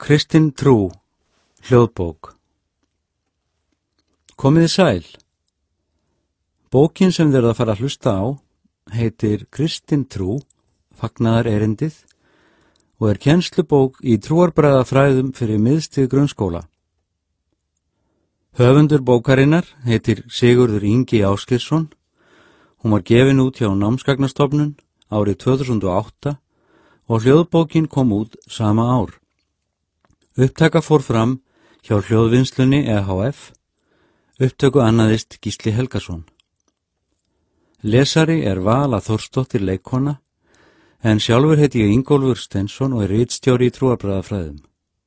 Kristin trú, hljóðbók. Komiði sæl. Bókin sem þið eruð að fara að hlusta á heitir Kristin trú, fagnaðar erindið og er kennslubók í trúarbræðafræðum fyrir miðstig grunnskóla. Höfundur bókarinnar heitir Sigurður Ingi Ásgeirsson. Hún var gefin út hjá Námsgagnastofnun árið 2008 og hljóðbókin kom út sama ár. Upptaka fór fram hjá Hljóðvinnslunni EHF. Upptöku annaðist Gísli Helgason. Lesari er Vala Þórsdóttir leikkona, en sjálfur heiti ég Ingólfur Steinsson og er ritstjóri í trúarbræðafræðum.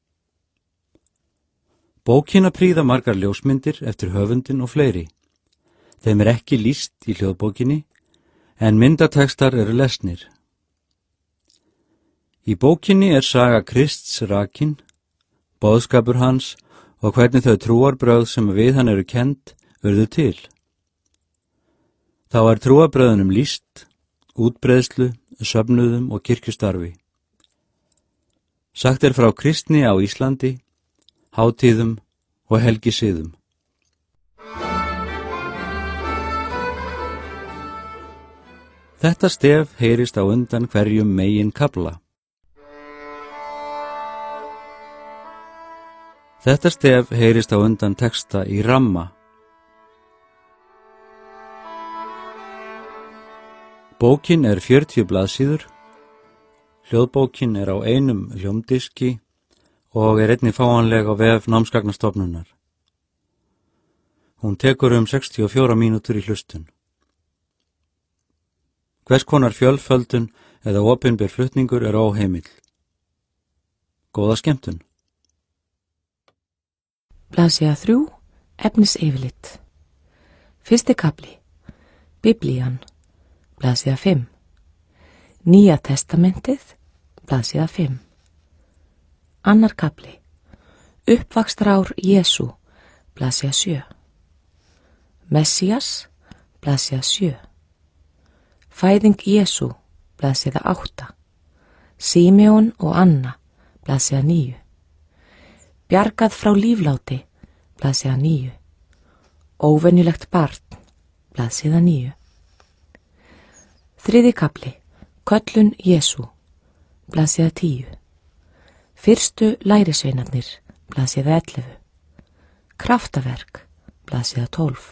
Bókina prýða margar ljósmyndir eftir höfundin og fleiri. Þeim er ekki lýst í hljóðbókinni, en myndatekstar eru lesnir. Í bókinni er saga Krists rakin, boðskapur hans og hvernig þau trúarbrögð sem við hann eru kennd urðu til. Þá er trúarbröðunum lýst, útbreiðslu, söfnuðum og kirkjustarfi. Sagt er frá kristni á Íslandi, hátíðum og helgisiðum. Þetta stef heyrist á undan hverjum megin kafla. Þetta stef heyrist á undan texta í ramma. Bókin er 40 blaðsíður. Hljóðbókin er á einum hljómdiski og er einnig fáanleg á vef Námsgagnastofnunar. Hún tekur 64 mínútur í hlustun. Hvers konar fjölföldun eða opinber flutningur er óheimill. Góða skemmtun. Blaðsíða 3, efnisyfirlit. Fyrsti kafli, Biblían, blaðsíða 5. Nýja testamentið, blaðsíða 5. Annar kafli, uppvaxtarár Jesú, blaðsíða 7. Messías, blaðsíða 7. Fæðing Jesú, blaðsíða 8. Símeon og Anna, blaðsíða 9. Bjargað frá lífláti, blaðsíða 9. Óvenjulegt barn, blaðsíða 9. Þriði kafli, köllun Jesú, blaðsíða 10. Fyrstu lærisveinarnir, blaðsíða 11. Kraftaverk, blaðsíða 12.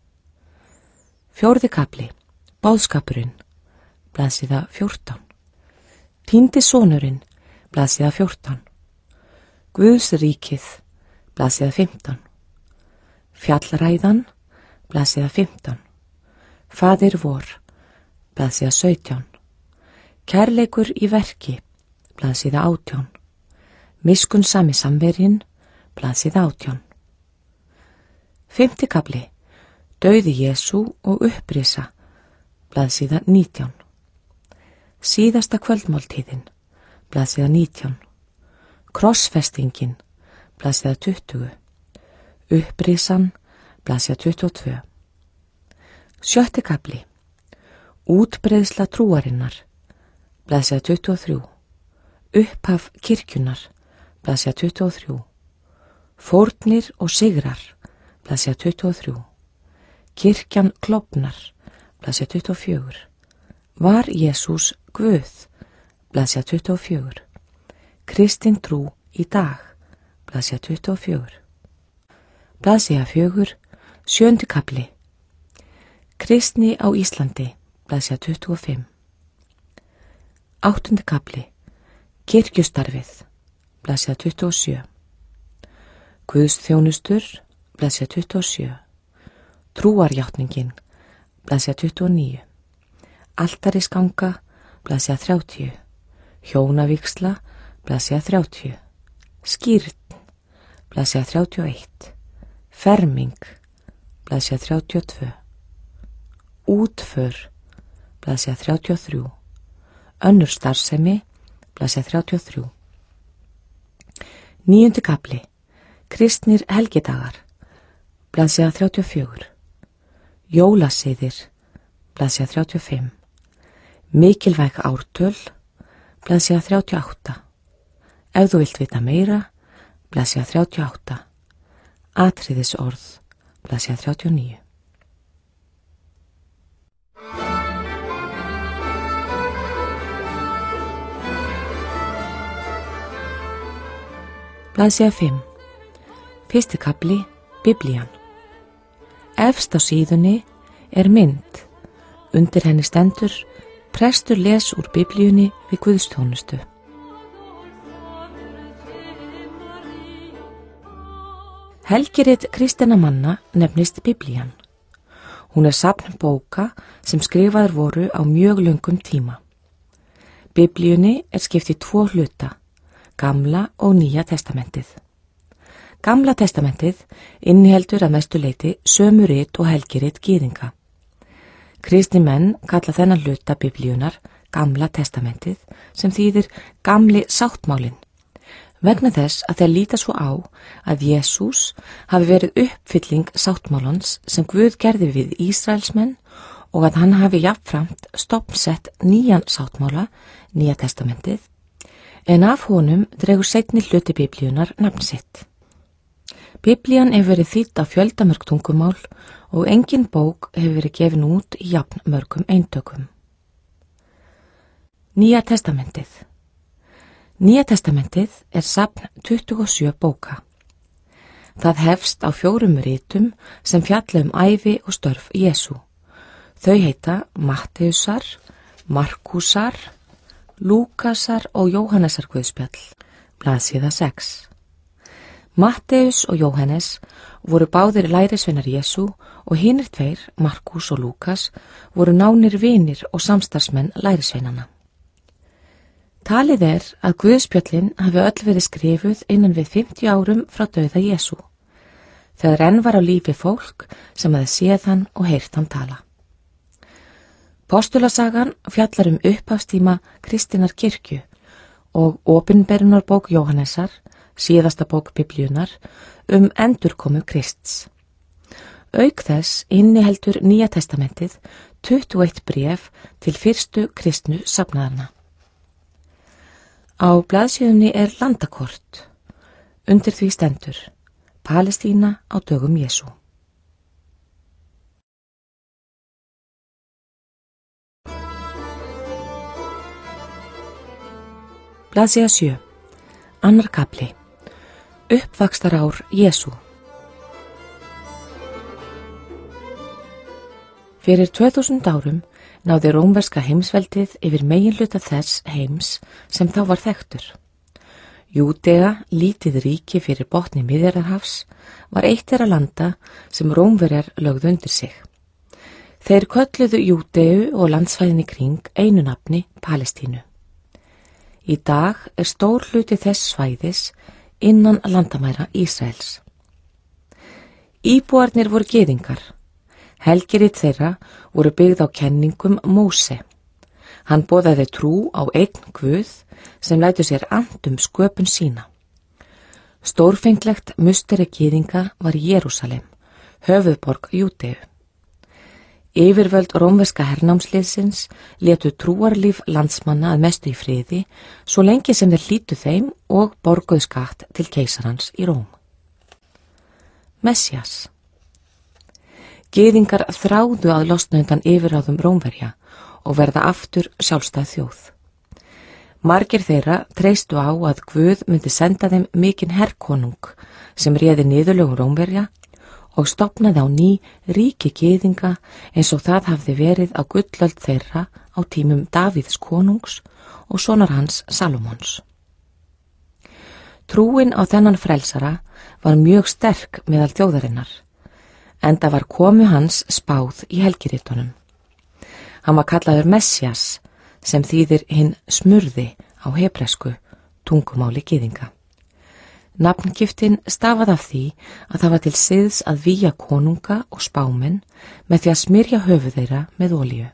Fjórði kafli, boðskapurinn, blaðsíða 14. Týndi sonurinn, blaðsíða 14. Guðs ríkið, blaðsíða 15. Fjallræðan, blaðsíða 15. Faðir vor, blaðsíða 17. Kærleikur í verki, blaðsíða 18. Miskunnsami samverjinn, blaðsíða 18. Fimmti kafli, dauði Jesú og upprisa, blaðsíða 19. Síðasta kvöldmáltíðin, blaðsíða 19. Krossfestingin, blaðsíða 20. Upprisan, blaðsíða 22. Sjötti kafli, útbreiðsla trúarinnar, blaðsíða 23. Upphaf kirkjunar, blaðsíða 23. Fórnir og sigrar, blaðsíða 23. Kirkjan klofnar, blaðsíða 24. Var Jesús Guð, blaðsíða 24. Kristin trú í dag, blaðsíða 24. Blaðsíða 4, 7. kafli. Kristni á Íslandi, blaðsíða 25. 8. kafli. Kirkjustarfið, blaðsíða 27. Guðsþjónustur, blaðsíða 27. Trúarjátningin, blaðsíða 29. Altarisganga, blaðsíða 30. Hjónavígsla, blaðsíða 30. Skírn, blaðsíða 31. Ferming, blaðsíða 32. Útför, blaðsíða 33. Önnur starfsemi, blaðsíða 33. 9. kafli. Kristnir helgidagar, blaðsíða 34. Jólasiðir, blaðsíða 35. Mikilvæg ártöl, blaðsíða 38. Ef þú vilt vita meira, blaðsíða 38, atriðisorð, blaðsíða 39. Blaðsíða 5. Fyrsti kafli, Biblían. Efst á síðunni er mynd. Undir henni stendur: prestur les úr Biblíunni við guðsþjónustu. Helgirit kristinna manna nefnist Biblían. Hún er safn bóka sem skrifaðar voru á mjög löngum tíma. Biblíunni er skipt í 2 hluta, Gamla og Nýja testamentið. Gamla testamentið inniheldur að mestu leyti sömu rit og helgirit gyðinga. Kristni menn kalla þennan hluta Biblíunar Gamla testamentið, sem þýðir gamli sáttmálinn, vegna þess að þeir líta svo á að Jesús hafi verið uppfylling sáttmálans sem Guð gerði við Ísraelsmenn og að hann hafi jafnframt stofnsett nýjan sáttmála, Nýja testamentið, en af honum dregur seinni hluti Biblíunar nafn sitt. Biblían hefur verið þýdd á fjöldamörg tungumál og engin bók hefur verið gefin út í jafn mörgum eintökum. Nýja testamentið. Nýja testamentið er safn 27 bóka. Það hefst á 4 ritum sem fjalla ævi og störf Jesú. Þau heita Matteusar, Markúsar, Lúkasar og Jóhannesar guðspjall, blaðsíða 6. Matteus og Jóhannes voru báðir lærisveinar Jesú og hinir 2, Markús og Lúkas, voru nánir vinir og samstarfsmenn lærisveinana. Talið er að guðspjöllin hafi öll verið skrifuð innan við 50 árum frá dauða Jesú, þegar enn var á lífi fólk sem hafði séð hann og heyrt hann tala. Postulasagan fjallar upphafstíma kristinnar kirkju og opinberunarbók Jóhannesar, síðasta bók Biblíunar, endurkomu Krists. Auk þess inniheldur Nýja testamentið 21 bréf til fyrstu kristnu safnaðarna. Á blaðsíðunni er landakort. Undir því stendur: Palestína á dögum Jesú. Blaðsíða 7. Annar kafli. Uppvaxtarár Jesú. Fyrir 2000 árum náði rómverska heimsveldið yfir meginhluta þess heims sem þá var þekktur. Júdea, lítið ríki fyrir botni Miðjarðarhafs, var eitt þeirra landa sem Rómverjar lögðu undir sig. Þeir kölluðu Júdeu og landsvæðin í kring einu nafni Palestínu. Í dag er stór hluti þess svæðis innan landamæra Ísraels. Íbúarnir voru gyðingar. Helgirit þeirra voru byggð á kenningum Móse. Hann boðaði trú á einn Guð sem lætur sér and sköpun sína. Stórfenglegt musteri gyðinga var Jerúsalem, höfuðborg Júdeu. Yfirvöld rómverska hernámsliðsins létu trúarlíf landsmanna að mestu í friði svo lengi sem þeir hlýtu þeim og borguðu skatt til keisarans í Róm. Messias. Gyðingar þráðu að losna undan yfirráðum Rómverja og verða aftur sjálfstæð þjóð. Margir þeirra treystu á að Guð myndi senda þeim mikinn herkonung sem réði niðurlögum Rómverja og stofnaði á ný ríki gyðinga eins og það hafði verið á gullöld þeirra á tímum Davíðs konungs og sonar hans Salómons. Trúin á þennan frelsara var mjög sterk meðal þjóðarinnar, enda var komu hans spáð í helgiritunum. Hann var kallaður Messias, sem þýðir hinn smurði á hebresku, tungumáli gyðinga. Nafngiftin stafaði af því að það var til siðs að vígja konunga og spámenn með því að smyrja höfuð þeirra með olíu.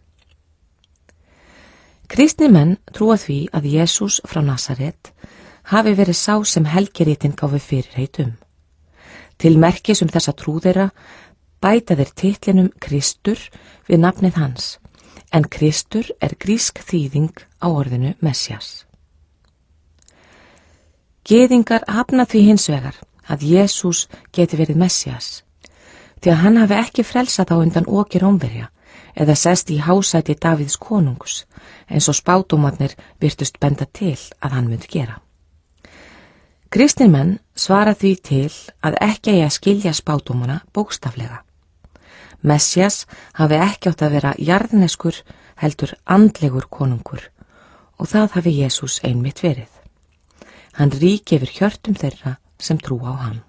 Kristnir menn trúa því að Jesús frá Nasaret hafi verið sá sem helgiritin gáfu fyrirheit Til merkis þessa trú þeirra bæta þeir titlinum Kristur við nafnið hans, en Kristur er grísk þýðing á orðinu Messias. Gyðingar hafna því hins vegar að Jesús geti verið Messias, því að hann hafi ekki frelsað þá undan oki Rómverja eða sest í hásæti Davíðs konungs, eins og spádómarnir virtust benda til að hann myndi gera. Kristnir menn svara því til að ekki eigi að skilja spádómana bókstaflega. Messias hafi ekki átt að vera jarðneskur heldur andlegur konungur og það hafi Jesús einmitt verið. Hann ríki yfir hjörtum þeirra sem trú á hann.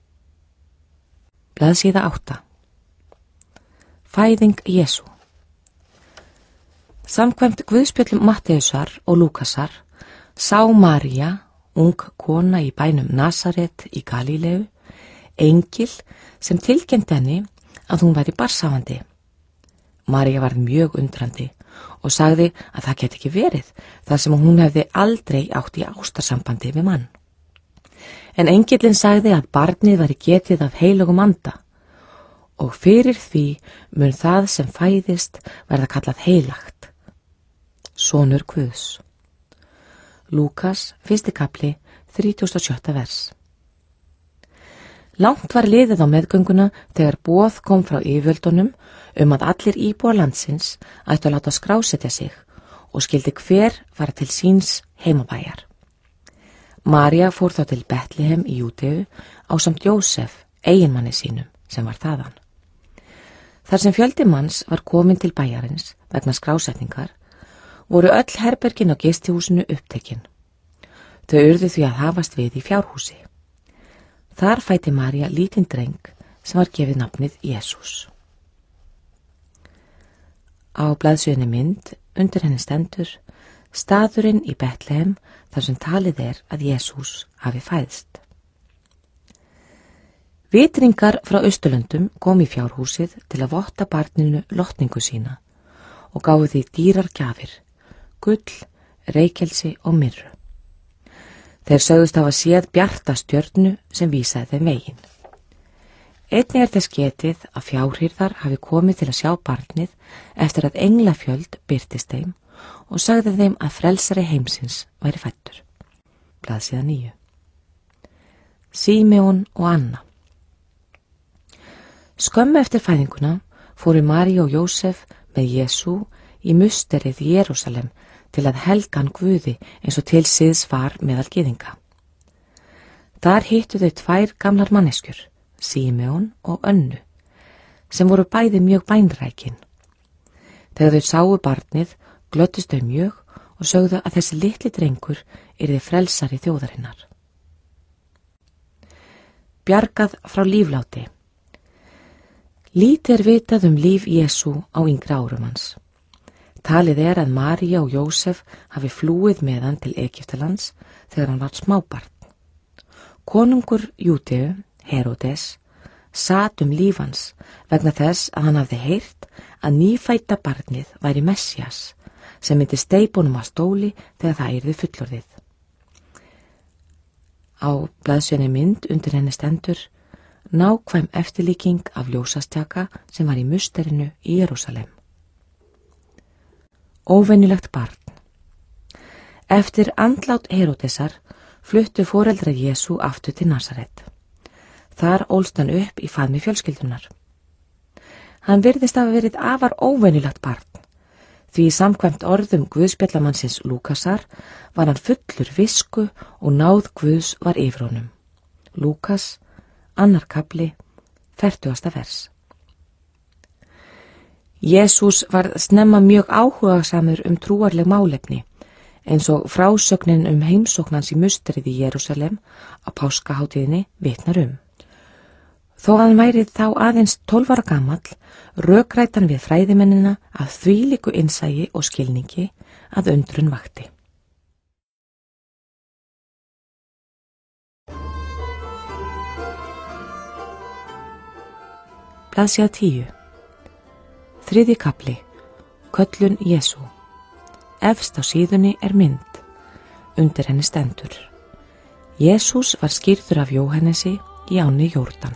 Blaðsíða 8. Fæðing Jesú. Samkvæmt Guðspjöllum Matteusar og Lúkasar sá María, ung kona í bænum Nasaret í Galíleu, engil sem tilkenndi henni að hún væri barnshafandi. María varð mjög undrandi og sagði að það geti ekki verið þar sem hún hefði aldrei átt í ástarsambandi við mann. En engillinn sagði að barnið væri getið af heilögum anda og fyrir því mun það sem fæðist verða kallað heilagt, sonur Guðs. Lúkas, 1. kapli, 37. vers. Langt var liðið á meðgönguna þegar boð kom frá yfirvöldunum að allir íbúar landsins ættu að láta skrásetja sig og skildi hver fara til síns heimabæjar. María fór þá til Betlehem í Júdeu ásamt Jósef, eiginmanni sínum, sem var þaðan. Þar sem fjöldi manns var komin til bæjarins vegna skrásetningar, voru öll herbergin á gistihúsinu upptekin. Þau urðu því að hafast við í fjárhúsi. Þar fæddi María lítinn dreng sem var gefið nafnið Jesús. Á blaðsíðunni mynd undir henni stendur staðurinn í Betlehem þar sem talið að Jesús hafi fæðst. Vitringar frá Austurlöndum kom í fjárhúsið til að votta barninu lotningu sína og gáfu því dýrar gjafir, gull, reykelsi og myrru. Þeir sögðust hafa séð bjarta stjörnu sem vísaði þeim veginn. Einnig þess getið að fjárhirðar hafi komið til að sjá barnið eftir að englafjöld birtist þeim og sagði þeim að frelsari heimsins væri fæddur. Blaðsíða 9. Símeon og Anna. Skömmu eftir fæðinguna fóru María og Jósef með Jesú í musterið í Jerúsalem til að helga hann Guði eins og til siðs var meðal gyðinga. Þar hittu þau 2 gamlar manneskjur, Símeon og Önnu, sem voru bæði mjög bænrækin. Þegar þau sáu barnið, glöddust þau mjög og sögðu að þessi litli drengur yrði frelsari þjóðarinnar. Bjargað frá lífláti. Lítið vitað líf Jesú á yngri árum hans. Talið að María og Jósef hafi flúið með hann til Egyptalands þegar hann var smábarn. Konungur Júdeu, Heródes, sat líf hans vegna þess að hann hafði heyrt að nýfædda barnið væri Messias sem myndi steypunum á stóli þegar það yrði fullorðið. Á blaðsíðunni mynd undir henni stendur nákvæm eftirlíking af ljósastjaka sem var í musterinu í Jerúsalem. Óvenjulegt barn. Eftir andlát Heródesar fluttu foreldrar Jesú aftur til Nasaret. Þar ólst hann upp í faðmi fjölskyldunar. Hann virðist hafa verið afar óvenjulegt barn, því samkvæmt orðum Guðspjallamannsins Lúkasar var hann fullur visku og náð Guðs var yfir honum. Lúkas, 2. kapli, 40. vers. Jesús var snemma mjög áhugasamur trúarleg málefni, eins og frásögnin heimsóknans í musterið í Jerúsalem á páskahátíðinni vitnar Þó hann væri þá aðeins 12 ára gamall, rökrætti hann við fræðimennina að þvílíku innsæi og skilningi að undrun vakti. Blaðsíða 10. 3. kapli. Köllun Jesú. Efst á síðunni mynd. Undir henni stendur: Jesús var skírður af Jóhannesi í ánni Jórdan.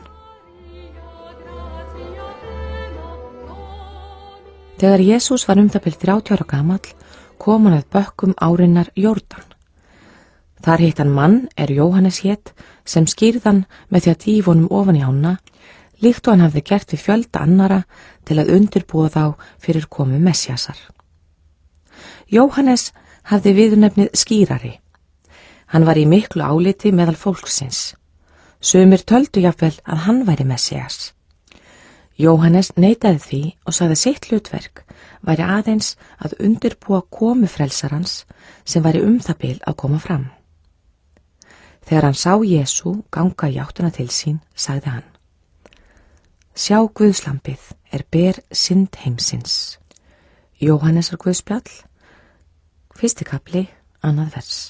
Þegar Jesús var það bil 30 ára gamall, kom hann að bökkum árinnar Jórdan. Þar hitt hann mann Jóhannes hét sem skýrðan með því að dýfa honum ofan í ána, líkt og hann hafði gert við fjölda annara til að undirbúa þá fyrir komu Messíasar. Jóhannes hafði viðurnefnið skýrari. Hann var í miklu áliti meðal fólksins. Sumir töldu jafnvel að hann væri Messías. Jóhannes neitaði því og sagði sitt hlutverk væri aðeins að undirbúa komu frelsarans sem væri það bil að koma fram. Þegar hann sá Jesú ganga í áttuna til sín, sagði hann: Sjá Guðslambið ber synd heimsins. Jóhannesar Guðspjall, 1. kapli, 2. vers.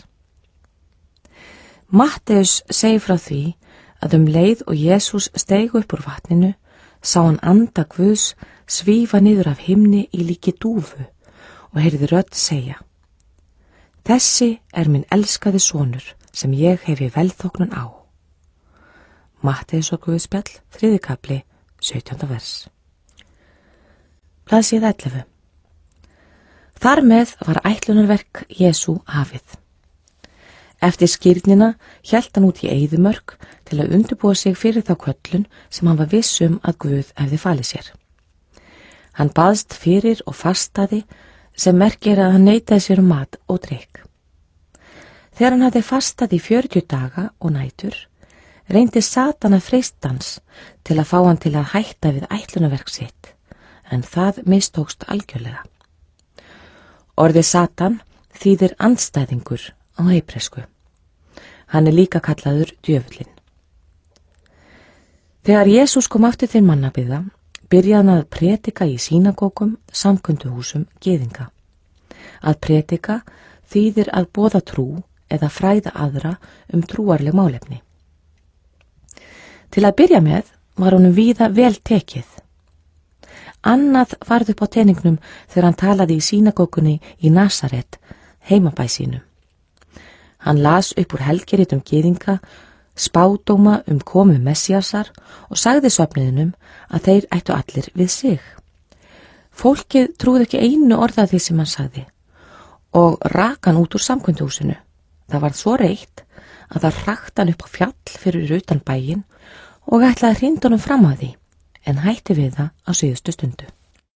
Matteus segir frá því að leið og Jesús steig upp úr vatninu, sá hann anda Guðs svífa niður af himni í líki dúfu og heyrði rödd segja: Þessi minn elskaði sonur sem ég hefi velþóknun á. Matteusar Guðspjall, 3. kapli, 17. vers. Blaðsíða 11. Þar með var ætlunarverk Jesú hafið. Eftir skírnina hélt hann út í eyðimörk til að undirbúa sig fyrir þá köllun sem hann var viss að Guð hefði falið sér. Hann baðst fyrir og fastaði sem merkir að hann neitaði sér mat og drykk. Þegar hann hafði fastað í 40 daga og nætur, reyndi Satan að freista hans til að fá hann til að hætta við ætlunarverk sitt, en það mistókst algjörlega. Orðið Satan þýðir andstæðingur á hebresku. Hann líka kallaður djöfullinn. Þegar Jesús kom aftur til mannabyggða, byrjaði hann að predika í sínagógum, samkunduhúsum gyðinga. Að predika þýðir að boða trú eða fræða aðra trúarleg málefni. Til að byrja með var honum víða vel tekið. Annað varð upp á teningnum þegar hann talaði í sínagógunni í Nasaret, heimabæ sínum. Hann las upp úr helgiritum gyðinga, spádóma komu Messíasar og sagði söfnuðinum að þeir ættu allir við sig. Fólkið trúði ekki einu orða því sem hann sagði og rak hann út úr samkunduhúsinu. Það varð svo reitt að það hrakti hann upp á fjall fyrir utan bæinn og ætlaði að hrinda honum fram að því, en hætti við það á síðustu stundu.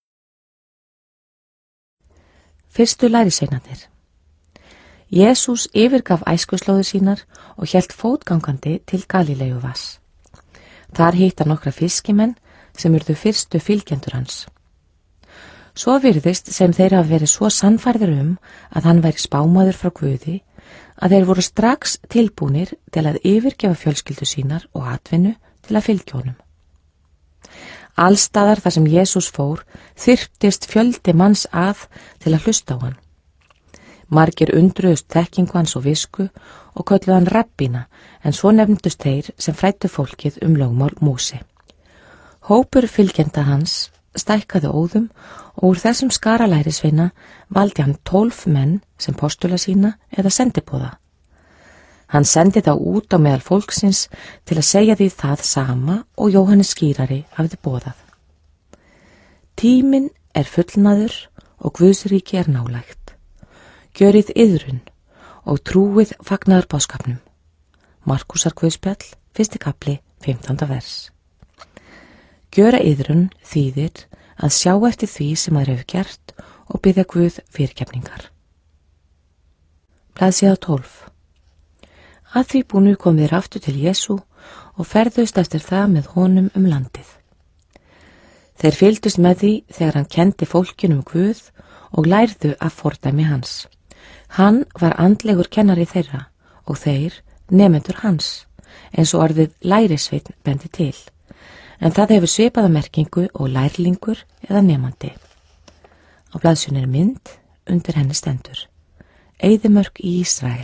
Fyrstu lærisveinarnir. Jesús yfirgaf æskuslóðir sínar og hélt fótgangandi til Galílejuvatns. Þar hitti hann nokkra fiskimenn sem urðu fyrstu fylgjendur hans. Svo virðist sem þeir hafa verið svo sannfærðir að hann væri spámaður frá Guði að þeir voru strax tilbúnir til að yfirgefa fjölskyldu sínar og atvinnu til að fylgja honum. Allstaðar þar sem Jesús fór þyrptist fjöldi manns að til að hlusta á hann. Margir undruðust þekkingu hans og visku og kölluðu hann rabbína, en svo nefndust þeir sem fræddu fólkið lögmál Móse. Hópur fylgjenda hans stækkaði óðum og úr þessum skara lærisveina valdi hann 12 menn sem postula sína eða sendiboða. Hann sendi þá út á meðal fólksins til að segja því það sama og Jóhannes skýrari hafði boðað. Tíminn fullnaður og Guðsríki nálægt. Gjörið iðrun og trúið fagnaðarboðskapnum. Markúsar Guðspjall, 1. kapli, 15. vers. Gjöra iðrun þýðir að sjá eftir því sem maður hefur gert og biðja Guð fyrirgefningar. Blaðsíða 12. Að því búnu kom þeir aftur til Jesú og ferðust eftir það með honum landið. Þeir fylgdust með því þegar hann kendi fólkinu Guð og lærðu af fordæmi hans. Hann var andlegur kennari þeirra og þeir nemendur hans, eins og orðið lærisveinn bendi til, en það hefur svipaða merkingu og lærlingur eða nemandi. Á blaðsjunni mynd, undir henni stendur: Eyðimörk í Ísrael.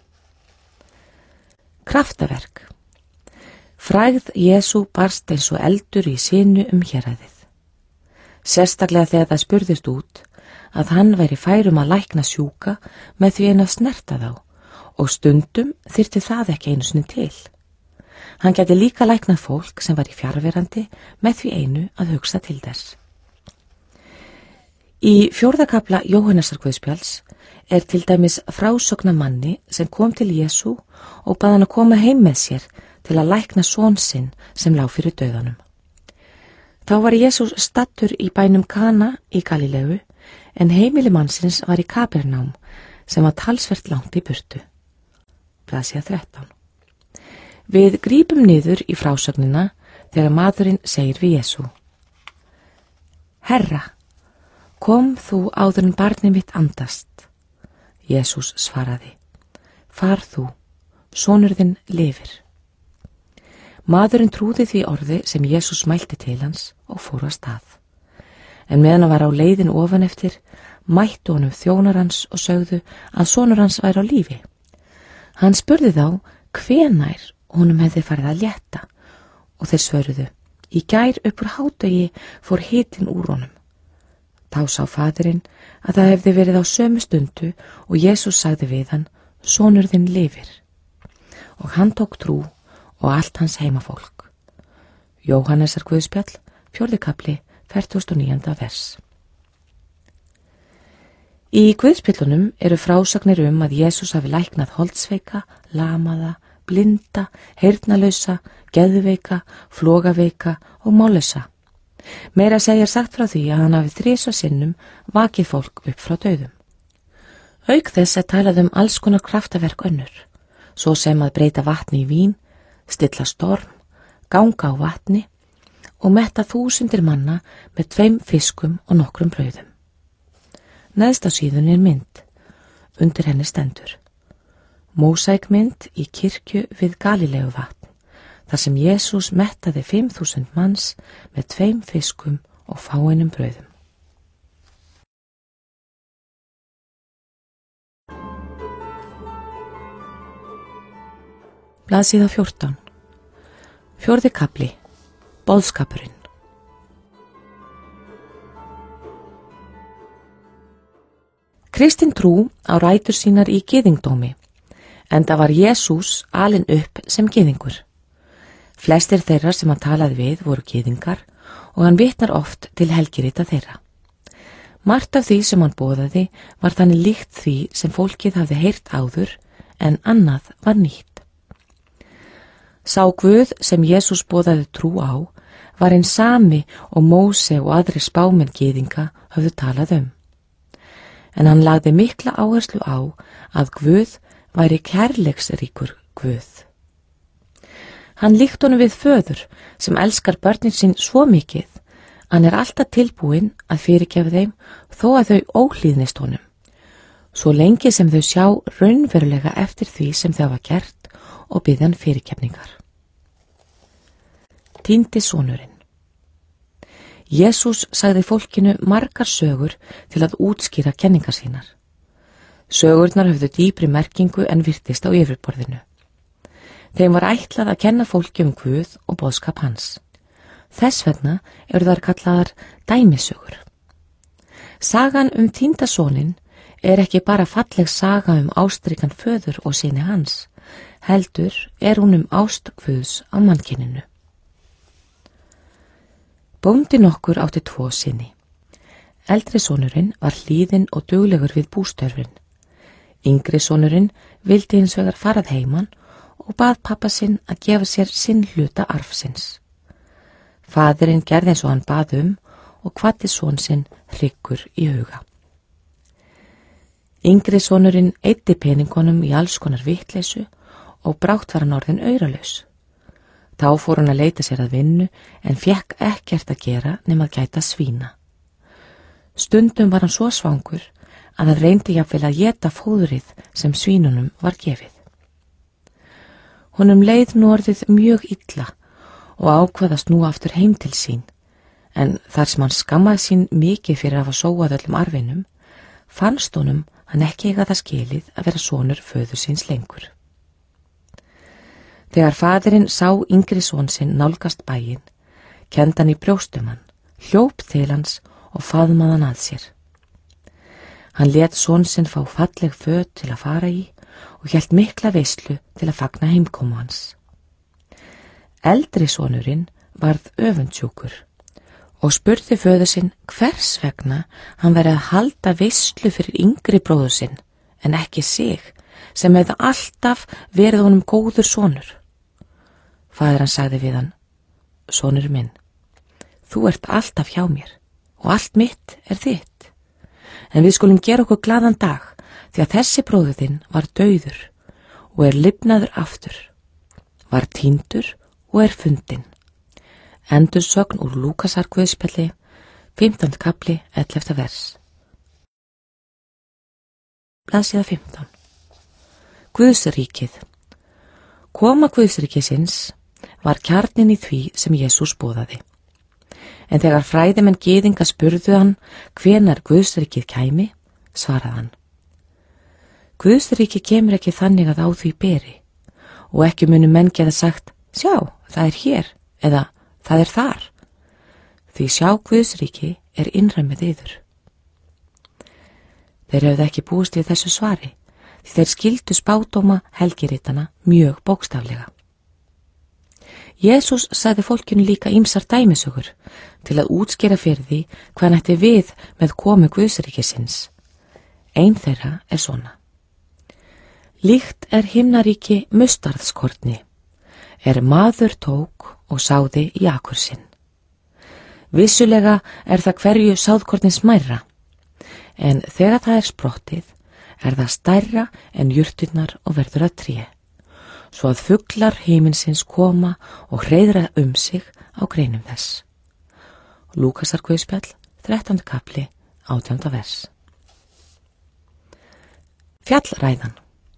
Kraftaverk. Frægð Jesú barst eins og eldur í sinu héræðið. Sérstaklega þegar það spurðist út að hann væri færum að lækna sjúka með því einu að snerta þá og stundum þyrfti það ekki einu sinni til. Hann gæti líka læknað fólk sem var í fjarverandi með því einu að hugsa til þess. Í 4. kafla Jóhannesar Guðspjalls er til dæmis frásögn af manni sem kom til Jesú og bað hann að koma heim með sér til að lækna son sinn sem lá fyrir dauðanum. Þá var Jesús stattur í bænum Kana í Galileu en heimili mannsins var í Kapernám sem var talsvert langt í burtu. Blaðsíða 13. Við grípum niður í frásögnina þegar maðurinn segir við Jesú: Herra, kom þú áður en barnið mitt andast. Jesús svaraði: Far þú, sonur þinn lifir. Maðurinn trúði því orði sem Jesús mælti til hans og fór af stað. En meðan hann var á leiðin ofan eftir, mættu honum þjónar hans og sögðu að sonur hans væri á lífi. Hann spurði þá hvenær honum hefði farið að létta og þeir svöruðu: Í gær upp úr hádegi fór hitinn úr honum. Þá sá faðirinn að það hefði verið á sömu stundu og Jesús sagði við hann: Sonur þinn lifir. Og hann tók trú og allt hans heimafólk. Jóhannesar Guðspjall, 4. kafli, 49. vers. Í Guðspjallunum eru frásagnir að Jesús hafi læknað holdsveika, lamaða, blinda, heyrnalausa, geðveika, flogaveika og mállausa. Meira segir sagt frá því að hann hafi 3 sinnum vakið fólk upp frá dauðum. Auk þess talað alls konar kraftaverk önnur, svo sem að breyta vatni í vín, stilla storm, ganga á vatni og metta 1000 manna með 2 fiskum og nokkrum brauðum. Neðst á síðunni mynd. Undir henni stendur: Mósaíkmynd í kirkju við Galileuvatn, þar sem Jesús mettaði 5000 manns með 2 fiskum og fáeinum brauðum. Blaðsíða 14. 4. kafli. Boðskapurinn. Kristin trú á rætur sínar í gyðingdómi, enda var Jesús alinn upp sem gyðingur. Flestir þeirra sem hann talaði við voru gyðingar og hann vitnar oft til helgirita þeirra. Margt af því sem hann boðaði var þannig líkt því sem fólkið hafði heyrt áður, en annað var nýtt. Sá Guð sem Jesús boðaði trú á var hinn sami og Móse og aðrir spámenn gyðinga höfðu talað En hann lagði mikla áherslu á að Guð væri kærleiksríkur Guð. Hann líkt honum við föður sem elskar börnin sín svo mikið, hann alltaf tilbúinn að fyrirgefa þeim þó að þau óhlýðnist honum, svo lengi sem þau sjá raunverulega eftir því sem þau hafa gert og biðja hann fyrirgefningar. Týndi sonurinn. Jesús sagði fólkinu margar sögur til að útskýra kenningar sínar. Sögurnar höfðu dýpri merkingu en virtist á yfirborðinu. Þeim var ætlað að kenna fólki Guð og boðskap hans. Þess vegna eru þær kallaðar dæmisögur. Sagan týnda soninn ekki bara falleg saga ástríkan föður og syni hans, heldur hún ást Guðs á mannkyninu. Bóndi nokkur átti 2 syni. Eldri sonurinn var hlýðinn og duglegur við bústörfin. Yngri sonurinn vildi hins vegar farað heiman og bað pappa sinn að gefa sér sinn hluta arfsins. Faðirinn gerði eins og hann bað og kvaddi son sinn hryggur í huga. Yngri sonurinn eyddi peningunum í alls konar vitleysu og brátt var hann orðinn auralaus. Þá fór hann að leita sér að vinnu en fékk ekkert að gera nema að gæta svína. Stundum var hann svo svangur að hann reyndi jafnvel að éta fóðrið sem svínunum var gefið. Honum leið nú orðið mjög illa og ákvað að snúa aftur heim til sín, en þar sem hann skammaði sín mikið fyrir að hafa sóað öllum arfinum, fannst honum hann ekki eiga það skilið að vera sonur föður síns lengur. Þegar faðirinn sá yngri son sinn nálgast bæinn, kenndi hann í brjóstum hann, hljóp til hans og faðmaði hann að sér. Hann lét son sinn fá falleg föt til að fara í og hélt mikla veislu til að fagna heimkomu hans. Eldri sonurinn varð öfundsjúkur og spurði föður sinn hvers vegna hann verið að halda veislu fyrir yngri bróður sinn en ekki sig, sem hefði alltaf verið honum góður sonur. Faðir hann sagði við hann: Sonur minn, þú ert alltaf hjá mér og allt mitt er þitt. En við skulum gera okkur glaðan dag, því að þessi bróður þinn var dauður og er lifnaður aftur, var týndur og er fundinn. Endursögn úr Lúkasar guðspjalli, 15. kapli, 11. vers. Blaðsíða 15. Guðsríkið. Koma Guðsríkisins var kjarninn í því sem Jesús boðaði. En þegar fræðimenn gyðinga spurðu hann hvenar Guðsríkið kæmi, svaraði hann: Guðsríkið kemur ekki þannig að á því beri, og ekki munu menn geta sagt: Sjá, það er hér, eða það er þar. Því sjá Guðsríki er innra með yður. Þeir hefðu ekki búist við þessu svari, því þeir skildu spádóma helgiritana mjög bókstaflega. Jesús sagði fólkinu líka ýmsar dæmisögur til að útskýra fyrir því hvað nætti við með komu Guðsríkisins. Ein þeirra er svona: Líkt er himnaríki mustarðskorni, er maður tók og sáði í akur sinn. Vissulega er það hverju sáðkornin smærra, en þegar það er sprottið, er það stærra en jurtirnar og verður að tré, svo að fuglar himinsins koma og hreiðra sig á greinum þess. Lúkasar guðspjall, 13. kapli, 18. vers. Fjallræðan.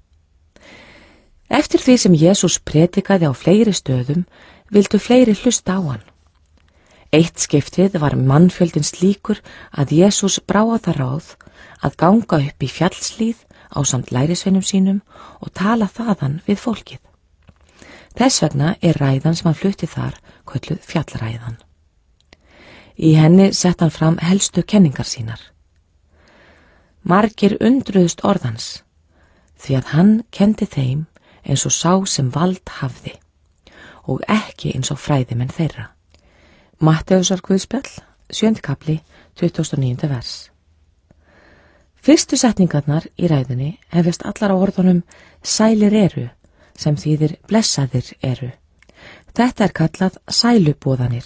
Eftir því sem Jesús predikaði á fleiri stöðum, vildu fleiri hlusta á hann. Eitt skiptið var mannfjöldin slíkur að Jesús brá á það ráð að ganga upp í fjallslíð ásamt lærisveinum sínum og tala þaðan við fólkið. Þess vegna er ræðan sem hann flutti þar kölluð fjallræðan. Í henni sett hann fram helstu kenningar sínar. Margir undruðust orðans, því að hann kendi þeim eins og sá sem vald hafði, og ekki eins og fræðimenn þeirra. Matteusar guðspjall, 7. kapli, 29. vers. Fyrstu setningarnar í ræðunni hefjast allar á orðunum sælir eru, sem þýðir blessaðir eru. Þetta er kallað sæluboðanir.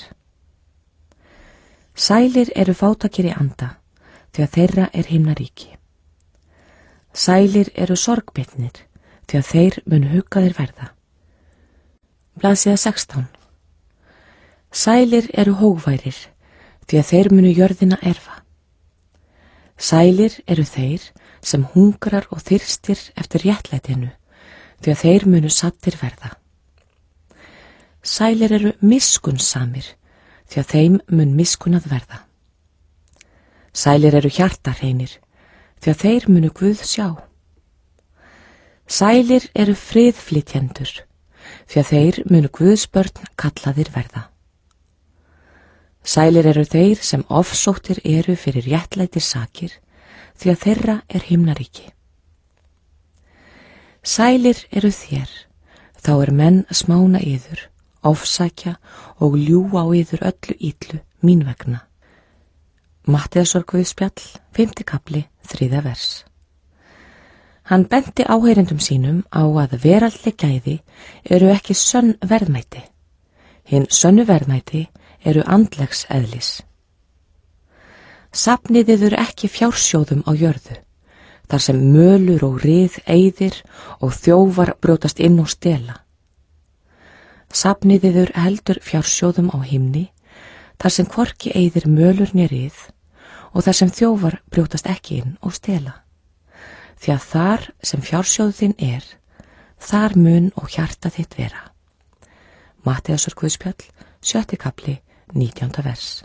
Sælir eru fátakir í anda, því að þeirra er himnaríki. Sælir eru sorgbitnir, því að þeir munu huggaðir verða. Blaðsíða 16. Sælir eru hógværir, því að þeir munu jörðina erfa. Sælir eru þeir sem hungrar og þyrstir eftir réttlætinu, því að þeir munu sattir verða. Sælir eru miskunnsamir, því að þeim mun miskunnað verða. Sælir eru hjartarhreinir, því að þeir munu Guð sjá. Sælir eru friðflytjendur, því að þeir munu Guðs börn kallaðir verða. Sælir eru þeir sem ofsóttir eru fyrir réttlætir sakir, því að þeirra er himnaríki. Sælir eru þér, þá er menn smána yður, ofsækja og ljúga á yður öllu illu mín vegna. Matteusar guðspjall, 5. kapli, 3. vers. Hann benti áheyrendum sínum á að veraldleg gæði eru ekki sönn verðmæti. Hinn sönnu verðmæti eru andlegs eðlis. Safnið yður ekki fjársjóðum á jörðu, þar sem mölur og rið eyðir og þjófar brjótast inn og stela. Safnið yður heldur fjársjóðum á himni, þar sem hvorki eyðir mölur né rið og þar sem þjófar brjótast ekki inn og stela. Því að þar sem fjársjóðu þinn er, þar mun og hjarta þitt vera. Matteusar guðspjall, 7. kapli, 19. vers.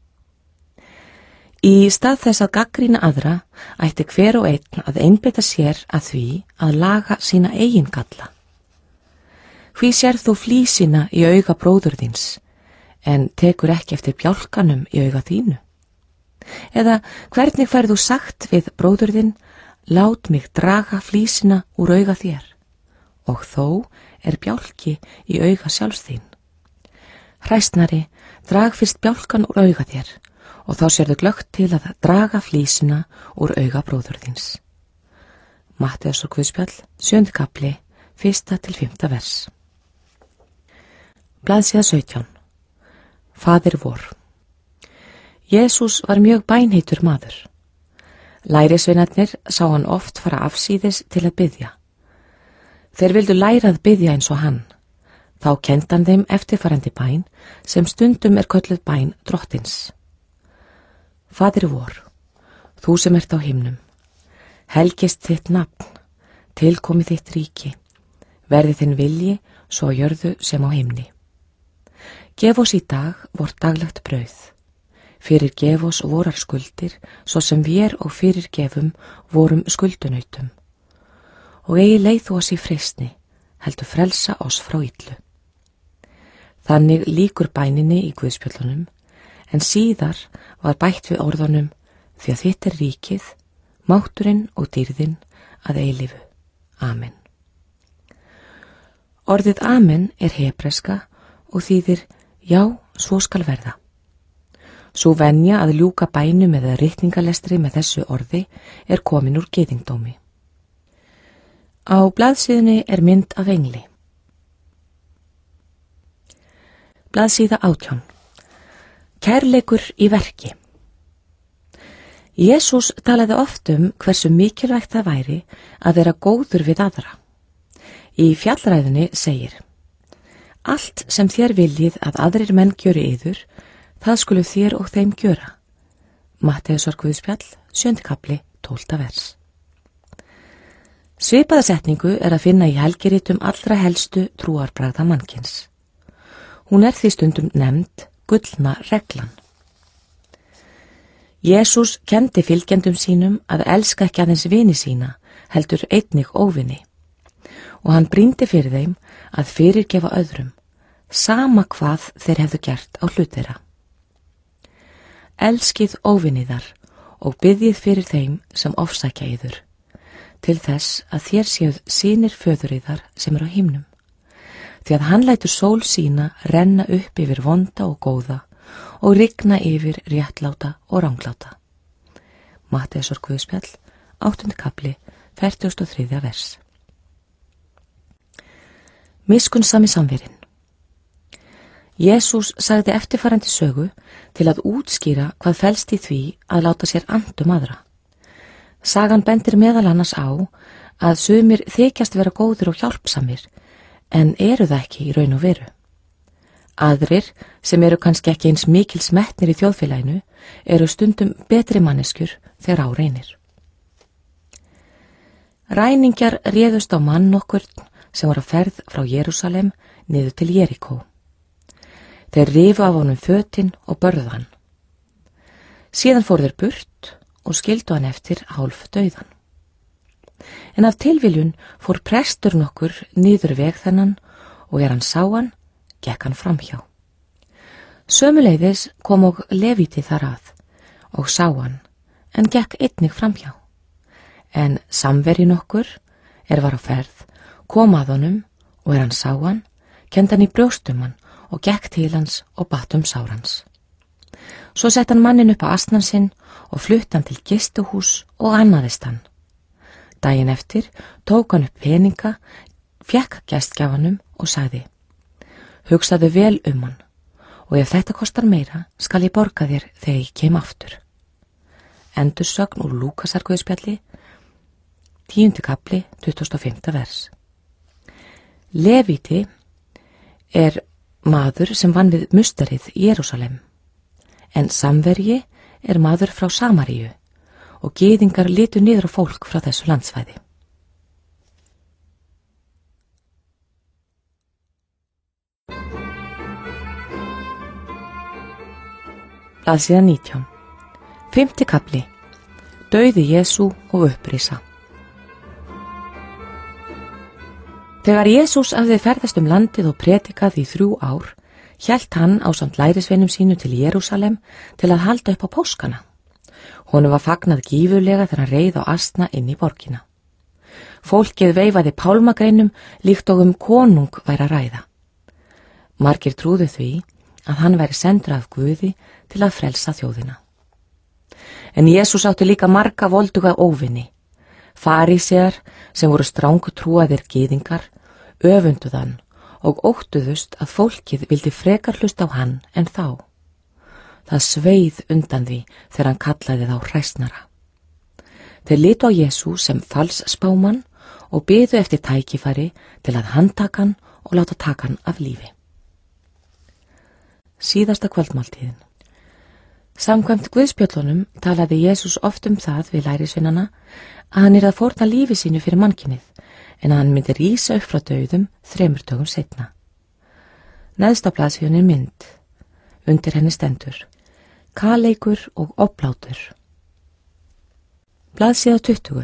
Í stað þess að gagnrýna aðra ætti hver og einn að einbeita sér að því að laga sína eigin galla. Hví sér þú flísina í auga bróður þíns, en tekur ekki eftir bjálkanum í auga þínu? Eða hvernig færðu sagt við bróður þinn, lát mig draga flísina úr auga þér, og þó er bjálki í auga sjálfs þín. hræsnari, drag fyrst bjálkan úr auga þér og þá sérðu glöggt til að draga flísina úr auga bróður þíns. Matteusar Guðspjall, 7. kapli, 1. til 5. vers. Blaðsíða 17. Faðir vor. Jesús var mjög bænheitur maður. Lærisveinarnir sá hann oft fara afsíðis til að biðja. Þeir vildu læra að biðja eins og hann. Þá kenndi hann þeim eftirfarandi bæn sem stundum er kölluð bæn drottins. Faðir vor, þú sem ert á himnum, helgist þitt nafn, tilkomi þitt ríki, verði þinn vilji svo á jörðu sem á himni. Gef oss í dag vort daglegt brauð, fyrir gef oss vorar skuldir, svo sem vér og fyrir gefum vorum skuldunautum. Og eigi leið þú oss í freistni, heldur frelsa oss frá illu. Þannig lýkur bæninni í Guðspjöllunum, en síðar var bætt við orðunum því að þitt er ríkið, mátturinn og dýrðin að eilífu. Amen. Orðið amen er hebreska og þýðir já, svo skal verða. Sú venja að ljúka bænum eða ritningalestri með þessu orði er komin úr gyðingdómi. Á blaðsíðunni er mynd af engli. Blaðsíða 18. Kærleikur í verki. Jesús talaði oft hversu mikilvægt það væri að vera góður við aðra. Í fjallræðunni segir: allt sem þér viljið að aðrir menn gjöri yður, það skulu þér og þeim gjöra. Matteusar Guðspjall, 7. kapli, 12. vers. Svipaða setningu er að finna í helgiritum allra helstu trúarbragða mannkins. Hún er því stundum nefnd gullna reglan. Jesús kenndi fylgjendum sínum að elska ekki aðeins vini sína, heldur einnig óvini. Og hann brýndi fyrir þeim að fyrirgefa öðrum, sama hvað þeir hefðu gert á hlut þeirra. Elskið óviniðar og biðjið fyrir þeim sem ofsækja yður, til þess að þér séuð synir föðuriðar sem eru á himnum. Því að hann lætur sól sína renna upp yfir vonda og góða og rigna yfir réttláta og rangláta. Matteusar Guðspjall, 8. kapli, 43. vers. Miskunnsami samverinn. Jesús sagði eftirfarandi sögu til að útskýra hvað felst í því að láta sér andum aðra. Sagan bendir meðal annars á að sumir þykjast vera góðir og hjálpsamir, en eru það ekki í raun og veru. Aðrir, sem eru kannski ekki eins mikil smettnir í þjóðfélaginu, eru stundum betri manneskjur þegar á reynir. Ræningjar réðust á mann nokkurn sem var að ferð frá Jerúsalem niður til Jerikó. Þeir rifu af honum fötin og börðu hann. Síðan fór þeir burt og skildu hann eftir hálf dauðan. En af tilviljun fór prestur nokkur niður veg þennan og hann sá hann, gekk hann framhjá. Sömuleiðis kom og Levíti þar að og sá hann, en gekk einnig framhjá. En samverji nokkur var á ferð, kom að honum og hann sá hann, kenndi hann í brjóstum hann og gekk til hans og batt sár hans. Svo sett hann mannin upp á asnan sinn og flutt hann til gistuhús og annaðist hann. Daginn eftir tók hann upp peninga, fékk gestgjafanum og sagði: hugsaðu vel hann og ef þetta kostar meira skal ég borga þér þegar ég kem aftur. Endursögn úr Lúkasar Guðspjalli, 10. kapli, 25. vers. Levíti er maður sem vann við mustarið í Jerúsalem, en samverji er maður frá Samaríu og gyðingar litu niður á fólk frá þessu landsvæði. Blaðsíða 19. 5. kapli. Dauði Jesú og upprisa. Þegar Jesús hafði ferðast landið og predikað í 3 ár, hélt hann ásamt lærisveinum sínu til Jerúsalem til að halda upp á páskana. Honum var fagnað gífurlega þegar hann reið á asna inn í borgina. Fólkið veifaði pálmagreinum líkt og konung væri að ræða. Margir trúðu því að hann væri sendur af Guði til að frelsa þjóðina. En Jesús átti líka marga volduga óvini. Farísear sem voru strangtrúaðir gyðingar öfunduðu hann og óttuðust að fólkið vildi frekar hlusta á hann en þá. Það sveið undan því þegar hann kallaði þá hræsnara. Þeir litu á Jesú sem falsspámann og biðu eftir tækifæri til að handtaka hann og láta taka hann af lífi. Síðasta kvöldmáltíðin. Samkvæmt Guðspjöllunum talaði Jesús oft það við lærisveinana að hann að fórna lífi sínu fyrir mannkynið en að hann myndi rísa upp frá dauðum 3 dögum seinna. Neðst á blaðsíðunni mynd. Undir henni stendur: Kaleikur og oblátur. Blaðsíða 20.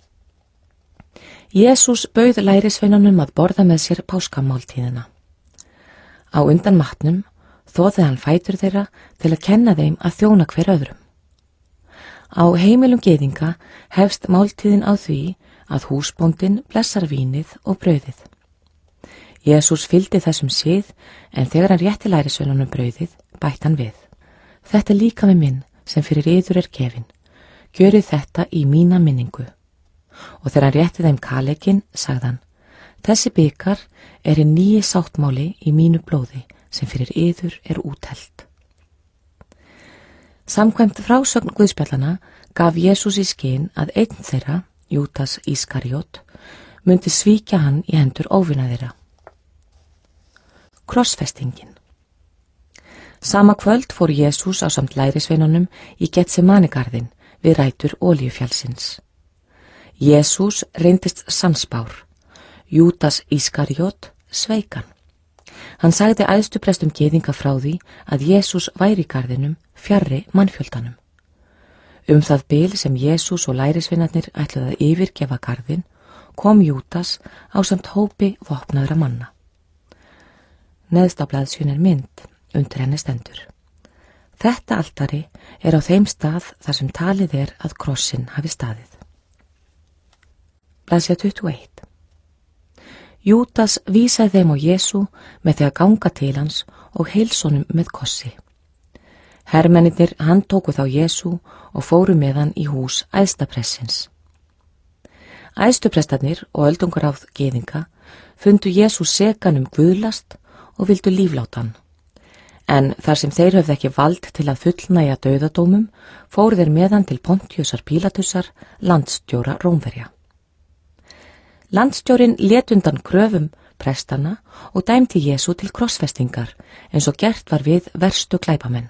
Jesús bauð lærisveinunum að borða með sér páskamáltíðina. Á undan matnum þóði hann fætur þeirra til að kenna þeim að þjóna hver öðrum. Á heimilum gyðinga hefst máltíðin á því að húsbóndinn blessar vínið og brauðið. Jesús fylgdi þessum sið en þegar hann rétti lærisveinunum brauðið bætti hann við: Þetta er líkami minn sem fyrir yður er gefinn. Gjörið þetta í mína minningu. Og þegar hann rétti þeim kaleikinn, sagði hann: Þessi bikar er hinn nýji sáttmáli í mínu blóði sem fyrir yður er úthellt. Samkvæmt frásögn Guðspjallana gaf Jesús í skyn að einn þeirra, Júdas Ískariot, myndi svíkja hann í hendur óvina þeirra. Krossfestingin. Sama kvöld fór Jesús ásamt lærisveinunum í Getsemanigarðinn við rætur Olíufjallsins. Jesús reyndist sannspár. Júdas Ískariot sveik hann. Hann sagði æðstuprestum gyðinga frá því að Jesús væri í garðinum fjarri mannfjöldanum. Það bil sem Jesús og lærisveinarnir ætluðu að yfirgefa garðin kom Júdas ásamt hópi vopnaðra manna. Neðst á blaðsíðunni mynd. Undir henni stendur: Þetta altari er á þeim stað þar sem talið er að krossinn hafi staðið. Blaðsíða 21. Júdas vísaði þeim á Jesú með því að ganga til hans og heilsonum með kossi. Hermennirnir handtóku þá Jesú og fóru með hann í hús æðstapressins. Æðstuprestarnir og öldungaráð gyðinga fundu Jesú sekan guðlast og vildu lífláta hann. En þar sem þeir höfðu ekki vald til að fullnægja dauðadómum, fóru þeir með hann til Pontíusar Pílatusar, landstjóra Rómverja. Landstjórin lét undan kröfum prestana og dæmdi Jesú til krossfestingar eins og gert var við verstu glæpamenn.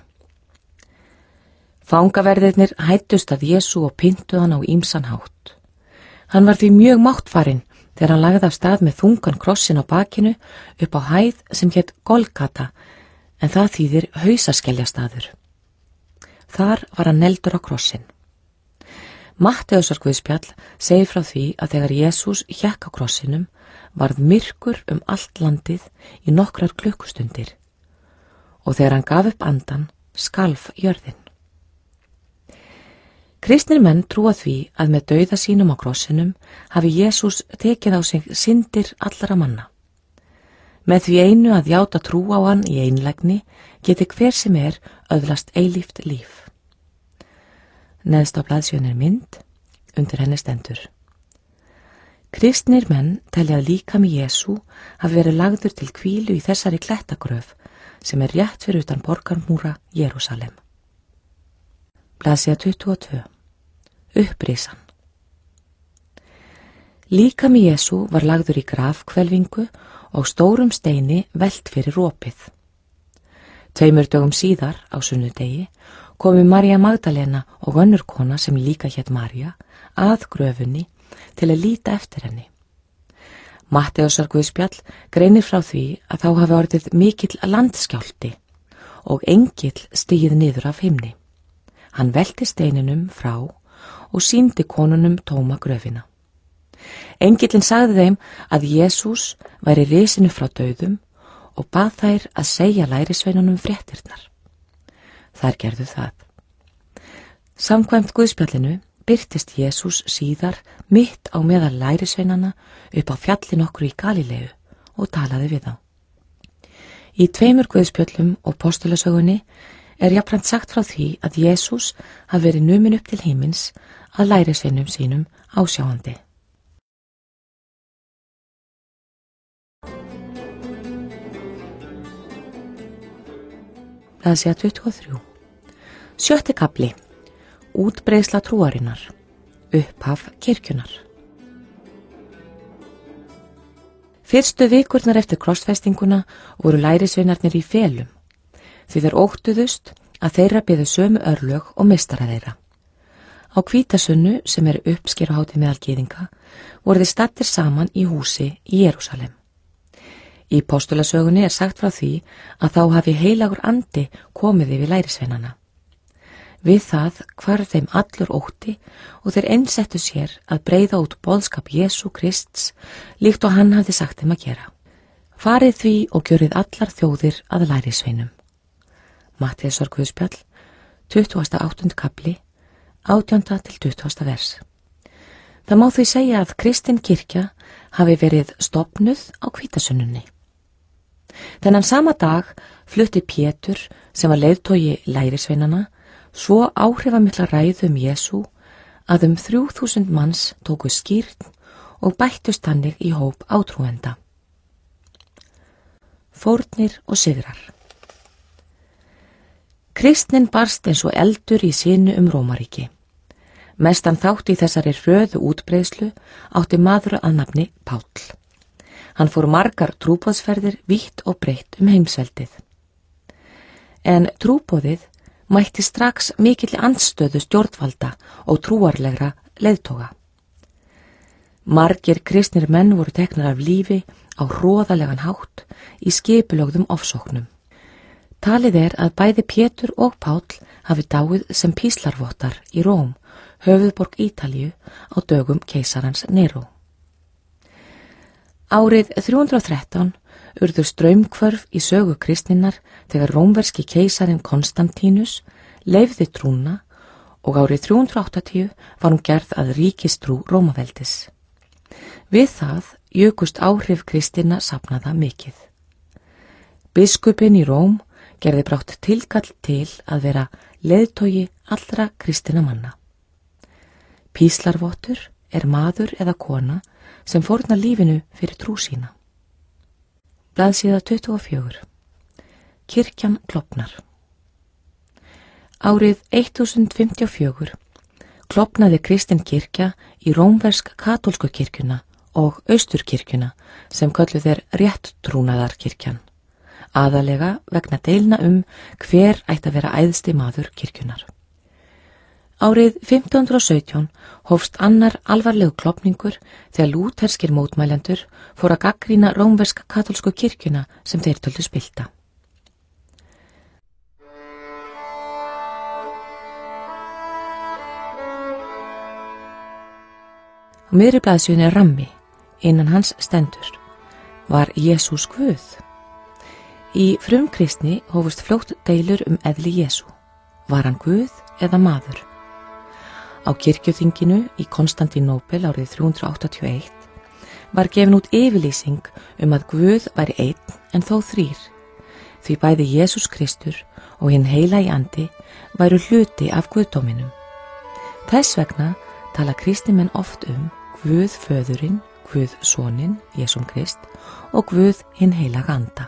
Fangaverðirnir hættust að Jesú og pyntu hann á ýmsan hátt. Hann var því mjög máttfarinn þegar hann lagði af stað með þungan krossin á bakinu upp á hæð sem hét Golgata, en það þýðir hausaskeljastaður. Þar var hann negldur á krossin. Matteusar Guðspjall segir frá því að þegar Jesús hékk á krossinum varð myrkur allt landið í nokkrar klukkustundir og þegar hann gaf upp andan skalf jörðin. Kristnir menn trúa því að með dauða sínum á krossinum hafi Jesús tekið á sig syndir allra manna. Með því einu að játa trú á hann í einlægni geti hver sem er öðlast eilíft líf. Neðst á blaðsíðunni mynd. Undir henni stendur: Kristnir menn telja að líkami Jesú hafi verið lagður til hvílu í þessari klettagröf sem er rétt fyrir utan borgarmúra Jerúsalem. Blaðsíða 22. Upprisan. Líkami Jesú var lagður í grafhvelfingu og stórum steini velt fyrir opið. 2 dögum síðar á sunnudegi komu María Magdalena og önnur kona sem líka hét María að gröfunni til að líta eftir henni. Matteusar Guðspjall greinir frá því að þá hafi orðið mikill landskjálfti og engill stigið niður af himni. Hann velti steininum frá og sýndi konunum tóma gröfina. Engillinn sagði þeim að Jesús væri risinu frá dauðum og bað þær að segja lærisveinunum fréttirnar. Þær gerðu það. Samkvæmt Guðspjallinu birtist Jesús síðar mitt á meðal lærisveinana upp á fjallin okkur í Galileu og talaði við þá. Í 2 guðspjöllum og postulasögunni jafnframt sagt frá því að Jesús hafi verið numinn upp til himins að lærisveinum sínum ásjáandi. Blaðsíða 23. 7. kafli. Útbreiðsla trúarinnar. Upphaf kirkjunar. Fyrstu vikurnar eftir krossfestinguna voru lærisveinarnir í felum, því þeir óttuðust að þeirra biðu sömu örlög og meistara þeirra. Á hvítasunnu, sem uppskeruhátíð meðal gyðinga, voru þeir staddir saman í húsi í Jerúsalem. Í postulasögunni sagt frá því að þá hafi heilagur andi komið yfir lærisveinana. Við það hvarf þeim allur ótti og þeir einsettu sér að breiða út boðskap Jesú Krists líkt og hann hafði sagt þeim að gera. Farið því og gjörið allar þjóðir að lærisveinum. Matteusar guðspjall, 28. kapli, 18. til 20. vers. Það má því segja að kristin kirkja hafi verið stofnuð á hvítasunnunni. Þennan sama dag flutti Pétur, sem var leiðtogi lærisveinana, svo áhrifamikla ræðu Jesú að 3000 manns tóku skírn og bættust þannig í hóp átrúenda. Fórnir og sigrar. Kristnin barst eins og eldur í sinu Rómaríki. Mestan þátt í þessari hröðu útbreiðslu átti maður að nafni Páll. Hann fór margar trúboðsferðir vítt og breitt heimsveldið. En trúboðið mætti strax mikilli andstöðu stjórnvalda og trúarlegra leiðtoga. Margir kristnir menn voru teknar af lífi á hroðalegan hátt í skipulögðum ofsóknum. Talið að bæði Pétur og Páll hafi dáið sem píslarvottar í Róm, höfuðborg Ítalíu, á dögum keisarans Neró. Árið 313 urðu straumhvörf í sögu kristninnar þegar rómverski keisarin Konstantínus leyfði trúna og árið 380 var hún gerð að ríkistrú Rómaveldis. Við það jukust áhrif kristinna safnaða mikið. Biskupinn í Róm gerði brátt tilkall til að vera leiðtogi allra kristinna manna. Píslarvottur maður eða kona sem fórnar lífinu fyrir trú sína. Blaðsíða 24. Kirkjan klofnar. Árið 1054 klofnaði kristin kirkja í rómversk katólsku kirkjuna og austurkirkjuna sem kölluð rétttrúnaðarkirkjan, aðalega vegna deilna hver ætti að vera æðsti maður kirkjunar. Árið 1517 hófst annar alvarlegu klofningur þegar lúterskir mótmælendur fór að gagnrýna rómversk katólsku kirkjuna sem þeir töldu spillta. Á miðri blaðsíðunni rammi, innan hans stendur: Var Jesús Guð? Í frumkristni hófust fljótt deilur eðli Jesú. Var hann Guð eða maður? Á kirkjuþinginu í Konstantínópel árið 381 var gefin út yfirlýsing að Guð væri einn en þó þrír, því bæði Jesús Kristur og hinn heilagi andi væru hluti af guðdóminum. Þess vegna tala kristnimenn oft Guð föðurinn, Guð soninn, Jesúm Krist, og Guð hinn heilaga anda.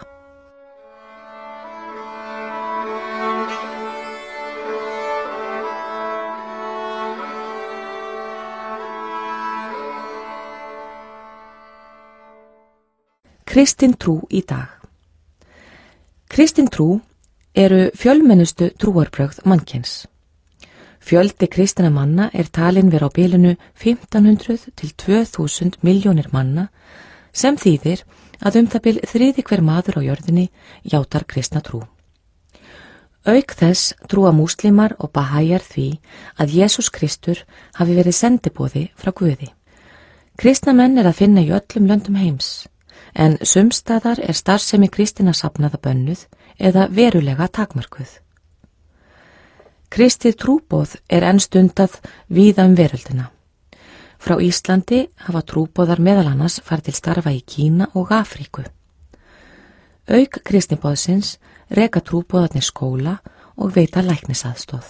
Kristin trú í dag. Kristin trú eru fjölmennustu trúarbrögð mannkyns. Fjöldi kristina manna talinn vera á bilinu 1500 til 2000 milljónir manna, sem þýðir að það bil þriðji hver maður á jörðinni játar kristna trú. Auk þess trúa múslimar og bahæjar því að Jesús Kristur hafi verið sendiboði frá Guði. Kristnamenn að finna í öllum löndum heims, en sumstaðar starfsemi kristina safnaða bönnuð eða verulega takmarkuð. Kristið trúboð enn stundað víða veröldina. Frá Íslandi hafa trúboðar meðal annars farið til starfa í Kína og Afríku. Auk kristniboðsins reka trúboðarnir skóla og veita læknisaðstoð.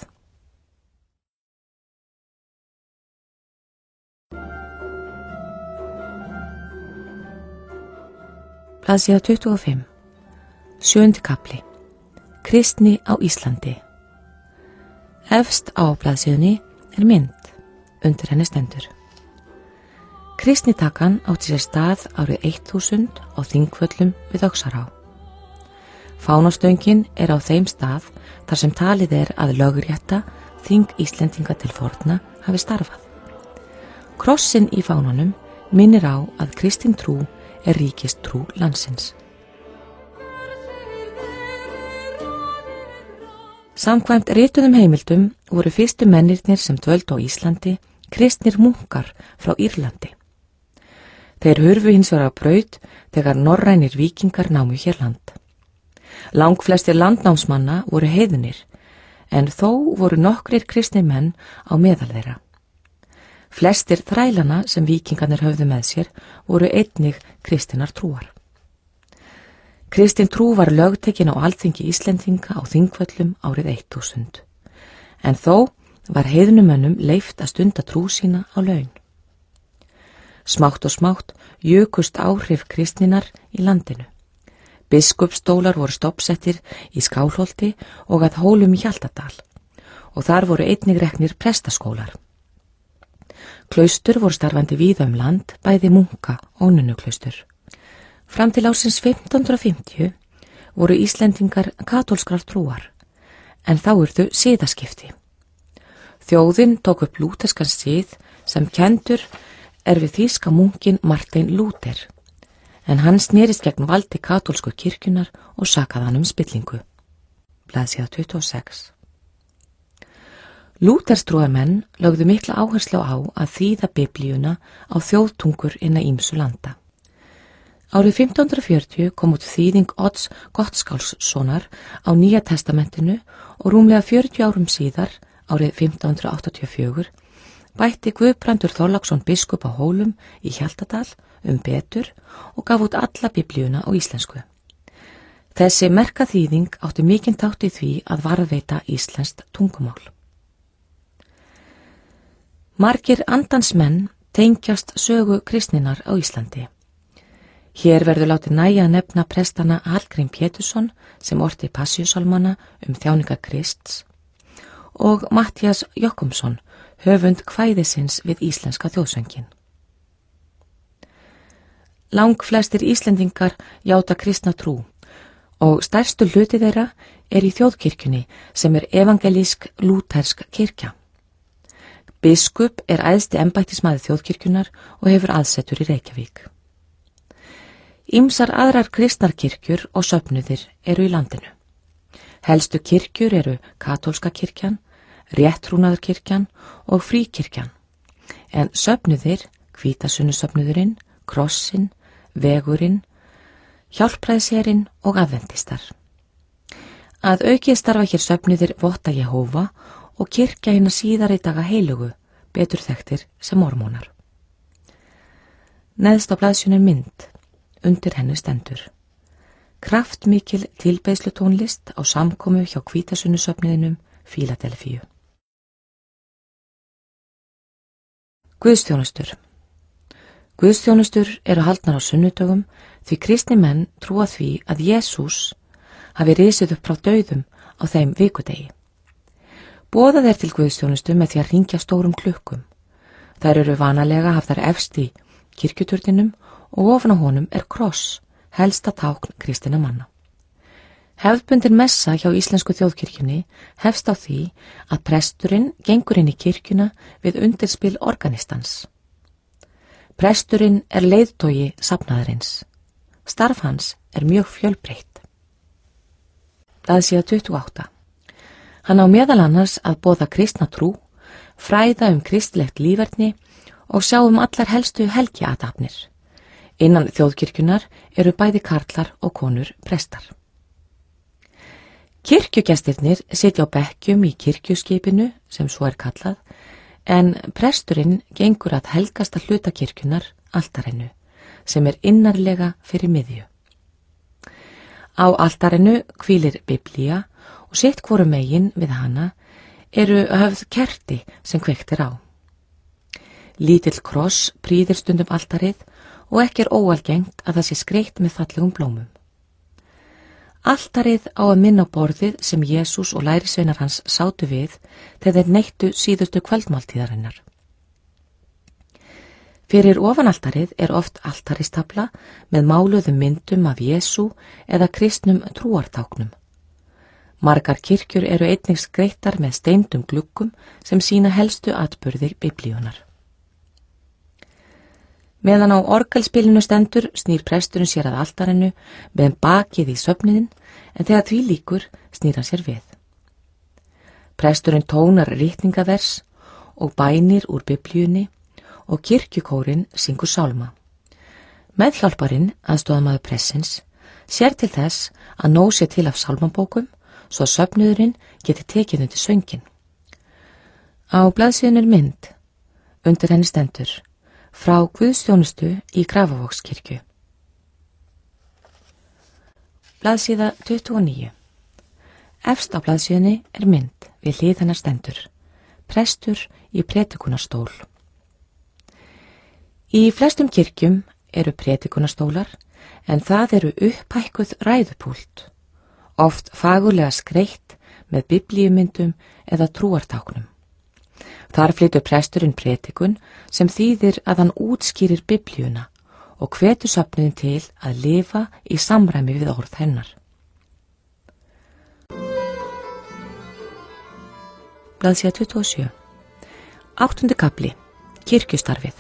Blaðsíða 25. 7. kafli. Kristni á Íslandi. Efst á blaðsíðunni er mynd, undir henni stendur. Kristnitakan átti sér stað árið 1000 á Þingvöllum við Öxará. Fánastöngin er á þeim stað þar sem talið er að lögrétta þing Íslendinga til forna hafi starfað. Krossinn í fánanum minnir á að kristin trú er ríkistrú landsins. Samkvæmt rituðum heimildum voru fyrstu mennirnir sem dvöldu á Íslandi kristnir munkar frá Írlandi. Þeir hurfu hins vegar á braut þegar norrænir víkingar námu hér land. Langflestir landnámsmanna voru heiðnir, en þó voru nokkrir kristnir menn á meðal þeirra. Flestir þrælana sem víkingarnir höfðu með sér voru einnig kristinar trúar. Kristin trú var lögtekin á alþingi Íslendinga á Þingvöllum árið 1000, en þó var heiðnumönnum leyft að stunda trú sína á laun. Smátt og smátt jukust áhrif kristninar í landinu. Biskupsstólar voru stoppsettir í Skálholti og að Hólum í Hjaltadal og þar voru einnig reknir prestaskólar. Klaustur voru starfandi víða land, bæði munka og nunnuklaustur. Fram til ársins 1550 voru Íslendingar katólskrar trúar, en þá urðu siðaskipti. Þjóðin tók upp lúterskan sið sem kendur er við þýska munkin Martein Lúther, en hann snerist gegn valdi katólsku kirkjunar og sakaði hann spillingu. Blaðsíða 26. Lútherstrúarmenn lögðu mikla áherslu á að þýða biblíuna á þjóðtungur innan ýmsu landa. Árið 1540 kom út þýðing Odds Gottskálkssonar á Nýja testamentinu og rúmlega 40 árum síðar, árið 1584, bætti Guðbrandur Þorláksson biskup á Hólum í Hjaltadal betur og gaf út alla biblíuna á íslensku. Þessi merka þýðing átti mikinn þátt í því að varðveita íslenskt tungumál. Margir andans menn tengjast sögu kristninar á Íslandi. Hér verður látið nægja að nefna prestana Hallgrím Pétursson sem orti Passíusálmana þjáningar Krists og Matthías Jochumsson, höfund kvæðisins við íslenska þjóðsöngin. Langflestir Íslendingar játa kristna trú og stærstu hluti þeirra er í þjóðkirkjunni sem er evangelísk lútersk kirkja. Biskup er æðsti embættismaður þjóðkirkjunar og hefur aðsetur í Reykjavík. Ýmsar aðrar kristnar kirkjur og söfnuðir eru í landinu. Helstu kirkjur eru katólska kirkjan, réttrúnaðarkirkjan og fríkirkjan, en söfnuðir, hvítasunusöfnuðurinn, krossin, vegurinn, hjálpræðisherinn og aðventistar. Að auki starfa hér söfnuðir Votta Jehóva og kirkja hinna síðari daga heilugu, betur þekktir sem mormónar. Neðst á blaðsjunni mynd, undir henni stendur. Kraftmikil tilbeiðslutónlist á samkomu hjá hvítasunusöfnuðinum Fíladelfíu. Guðsþjónustur. Guðsþjónustur eru haldnar á sunnudögum því kristni menn trúa því að Jesús hafi risið upp frá dauðum á þeim vikudegi. Boðað er til guðsþjónustu með því að hringja stórum klukkum. Þær eru vanalega hafðar efst í kirkjuturninum og ofan á honum er kross, helsta tákn kristinna manna. Hefðbundin messa hjá íslensku þjóðkirkjunni hefst á því að presturinn gengur inn í kirkjuna við undirspil organistans. Presturinn er leiðtogi safnaðarins. Starf hans er mjög fjölbreytt. Blaðsíða 28. Hann á meðal annars að boða kristna trú, fræða kristilegt líferni og sjá allar helstu helgiathafnir. Innan þjóðkirkjunar eru bæði karlar og konur prestar. Kirkjugestirnir sitja á bekkjum í kirkjuskipinu, sem svo er kallað, en presturinn gengur að helgasta hluta kirkjunar, altarinu, sem er innarlega fyrir miðju. Á altarinu hvílir Biblía og sitt hvoru megin við hana eru höfð kerti sem kveikt er á. Lítill kross prýðir stundum altarið og ekki er óalgengt að það sé skreytt með fallegum blómum. Altarið á að minna á borðið sem Jesús og lærisveinar hans sátu við þegar þeir neittu síðustu kvöldmáltíðarinnar. Fyrir ofanaltarið er oft altaristafla með máluðum myndum af Jesú eða kristnum trúartáknum. Margar kirkjur eru einnig skreyttar með steindum gluggum sem sýna helstu atburði Biblíunar. Meðan á orgelspilinu stendur snýr presturinn sér að altarinu með bakið í söfniðin en þegar því lýkur snýr hann sér við. Presturinn tónar ritningavers og bænir úr Biblíunni og kirkjukórinn syngur sálma. Meðhjálparinn, aðstoðamaður pressins, sér til þess að nóg sé til af sálmabókum svo að söfnuðurinn geti tekið undir söngin. Á blaðsíðunni er mynd, undir henni stendur, frá Guðsþjónustu í Grafavogskirkju. Blaðsíða 29. Efst á blaðsíðunni er mynd við hlið hennar stendur, prestur í predikunarstól. Í flestum kirkjum eru predikunastólar en það eru upphækkuð ræðupúlt, oft fagurlega skreytt með biblíumyndum eða trúartáknum. Þar flytur presturinn predikun sem þýðir að hann útskýrir Biblíuna og hvetur söfnuðin til að lifa í samræmi við orð hennar. Blaðsíða 27. 8. kafli. Kirkjustarfið.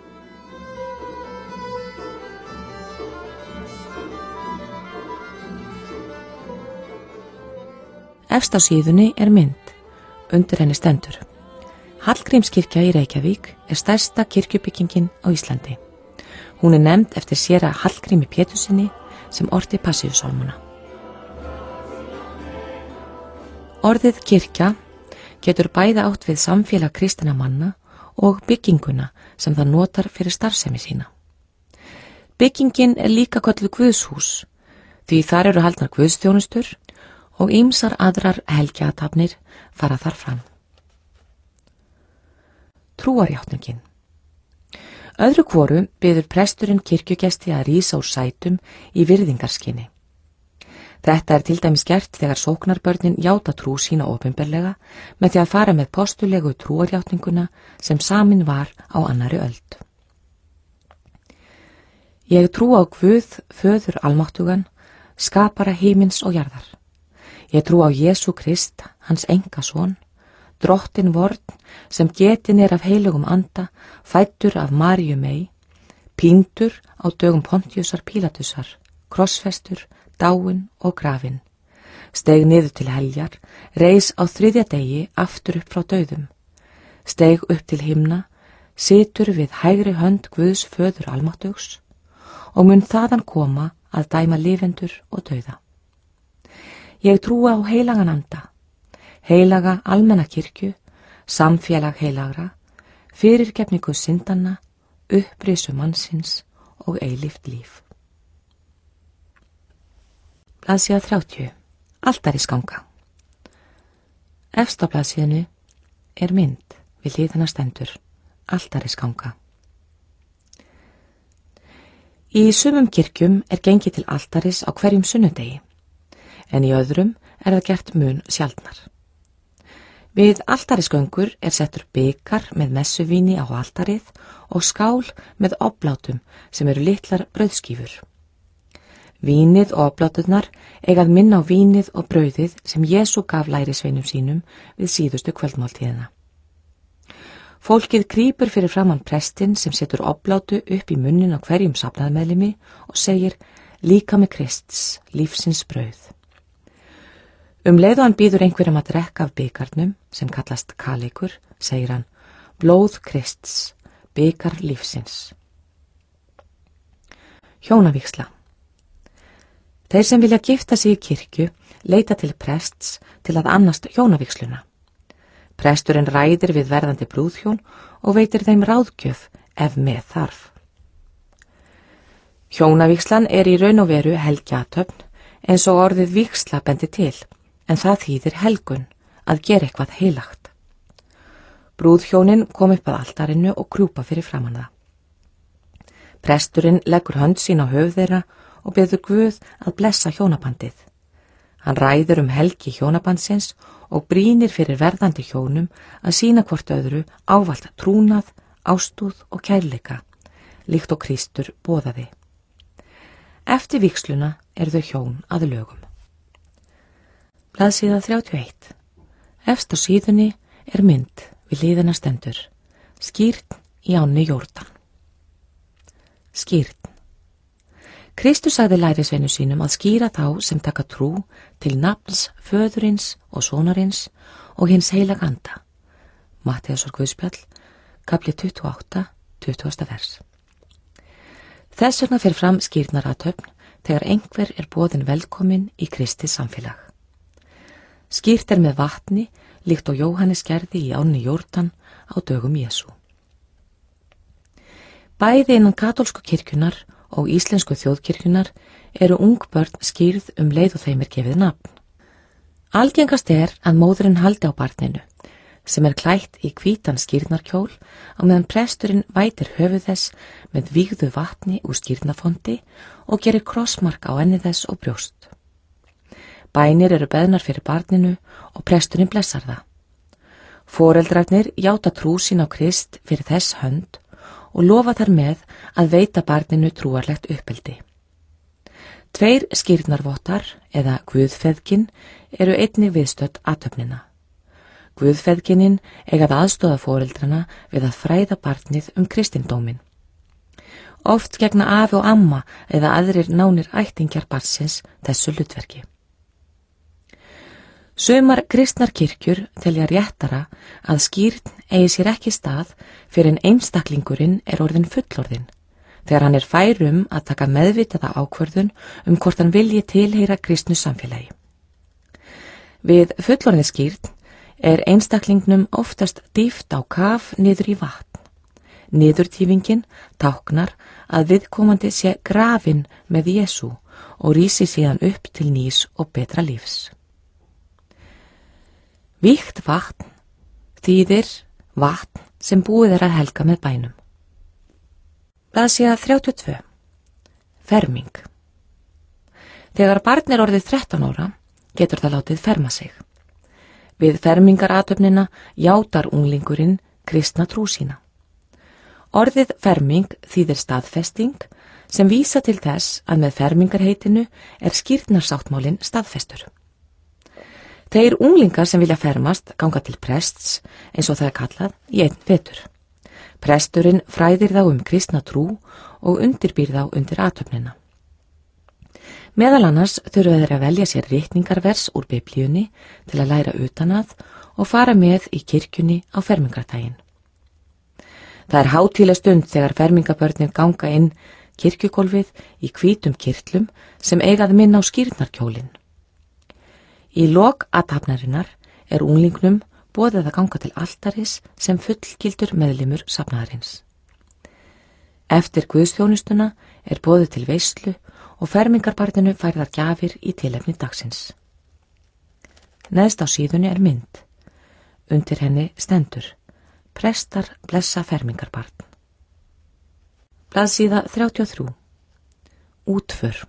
Efst á síðunni er mynd, undir henni stendur. Hallgrímskirkja í Reykjavík er stærsta kirkjubyggingin á Íslandi. Hún er nefnd eftir séra Hallgrími Pétursinni sem orti passíusálmana. Orðið kirkja getur bæði átt við samfélag kristinna manna og bygginguna sem það notar fyrir starfsemi sína. Byggingin er líka kölluð Guðshús því þar eru haldnar guðsþjónustur og ýmsar aðrar helgiathafnir fara þar fram. Trúarjátningin. Öðru hvoru biður presturinn kirkjugesti að rísa úr sætum í virðingarskyni. Þetta er til dæmis gert þegar sóknarbörnin játa trú sína opinberlega með því að fara með postulegu trúarjátninguna sem samin var á annarri öld. Ég trú á Guð, föður almáttugan, skapara himins og jarðar. Ég trú á Jesú Krist, hans engasson, drottin vorn sem getin er af heilugum anda, fæddur af Maríu mey, píndur á dögum Pontiusar Pílatusar, krossfestur, dáinn og grafinn, steig niður til heljar, reis á 3. degi aftur upp frá dauðum, steig upp til himna, situr við hægri hönd Guðs föður almáttugs og mun þaðan koma að dæma lifendur og dauða. Ég trúi á heilagan anda, heilaga almenna kirkju, samfélag heilagra, fyrirgefningu syndanna, upprisu mannsins og eilíft líf. Blaðsíða 30. Altarisganga. Efst á blaðsíðinu er mynd við hlið hennar stendur, altarisganga. Í sumum kirkjum er gengið til altaris á hverjum sunnudegi, en í öðrum er það gert mun sjaldnar. Við altarisgöngur er settur bikar með messuvíni á altarið og skál með oblátum sem eru litlar brauðskífur. Vínið og obláturnar eigað minna á vínið og brauðið sem Jesú gaf lærisveinum sínum við síðustu kvöldmáltíðina. Fólkið krýpur fyrir framan prestinn sem setur oblátu upp í munnin á hverjum safnaðarmeðlimi og segir líkami Krists, lífsins brauð. Leið og hann býður einhverjum að drekka af bikarnum, sem kallast kaleikur, segir hann, blóð Krists, bikar lífsins. Hjónavígsla. Þeir sem vilja gifta sig í kirkju leita til prests til að annast hjónavígsluna. Presturinn ræðir við verðandi brúðhjón og veitir þeim ráðgjöf ef með þarf. Hjónavígslan er í raun og veru helgiathöfn eins og orðið vígsla bendi til, en það þýðir helgun, að gera eitthvað heilagt. Brúðhjónin kom upp að altarinu og krjúpa fyrir framan það. Presturinn leggur hönd sín á höfuð þeirra og biður Guð að blessa hjónabandið. Hann ræður helgi hjónabandsins og brýnir fyrir verðandi hjónum að sýna hvort öðru ávallt trúnað, ástúð og kærleika, líkt og Kristur boðaði. Eftir vígsluna þau hjón að lögum. Blaðsíða 31. Efst á síðunni mynd við hliðina stendur, skírn í ánni Jórdan. Skírn. Kristus sagði lærisveinu sínum að skíra þá sem taka trú til nafns föðurins og sonarins og hins heilaga anda. Matteusar Guðspjall, kapli 28, 20. vers. Þess vegna fer fram skírnarathöfn þegar einhver boðinn velkominn í Kristi samfélag. Skírt með vatni líkt og Jóhannes gerði í ánni Jórdan á dögum Jesú. Bæði innan katólsku kirkjunar og íslensku þjóðkirkjunar ung börn skírð leið og þeim gefið nafn. Algengast að móðurinn haldi á barninu, sem klætt í hvítan skírnarkjól á meðan presturinn vætir höfuð þess með vígðu vatni úr skírnafondi og gerir krossmark á enni þess og brjóst. Bænir beðnar fyrir barninu og presturinn blessar það. Foreldrarnir játa trú sín á Krist fyrir þess hönd og lofa þar með að veita barninu trúarlegt uppeldi. 2 skírnarvottar eða guðfeðgin einnig viðstödd athöfnina. Guðfeðginin eiga að aðstoða foreldrana við að fræða barnið kristindóminn. Oft gegna afi og amma eða aðrir nánir ættingjar barnsins þessu hlutverki. Sumar kristnar kirkjur telja réttara að skírn eigi sér ekki stað fyrir en einstaklingurinn orðinn fullorðinn, þegar hann fær að taka meðvitaða ákvörðun hvort hann vilji tilheyra kristnu samfélagi. Við fullorðinskírn einstaklingnum oftast dýft á kaf niður í vatn. Niðurtífingin táknar að viðkomandi sé grafinn með Jesú og rísi síðan upp til nýs og betra lífs. Vígt vatn þýðir vatn sem búið að helga með bænum. Blaðsíða 32. Ferming. Þegar barn orðið 13 ára getur það látið ferma sig. Við fermingarathöfnina játar unglingurinn kristna trú sína. Orðið ferming þýðir staðfesting sem vísa til þess að með fermingarheitinu skírnarsáttmálinn staðfestur. Þeir unglingar sem vilja fermast ganga til prests, eins og það kallað, í einn vetur. Presturinn fræðir þá kristna trú og undirbýr þá undir athöfnina. Meðal annars þurfa þeir að velja sér ritningarvers úr Biblíunni til að læra utan að og fara með í kirkjunni á fermingardaginn. Það hátíðleg stund þegar fermingabörnin ganga inn kirkjugólfið í hvítum kirtlum sem eigað minna á skírnarkjólinn. Í lok athafnarinnar unglingnum boðið að ganga til altaris sem fullgildur meðlimur safnaðarins. Eftir guðsþjónustuna boðið til veislu og fermingarbarninu færðar gjafir í tilefni dagsins. Neðst á síðunni mynd. Undir henni stendur: Prestar blessa fermingarbarn. Blaðsíða 33. Útför.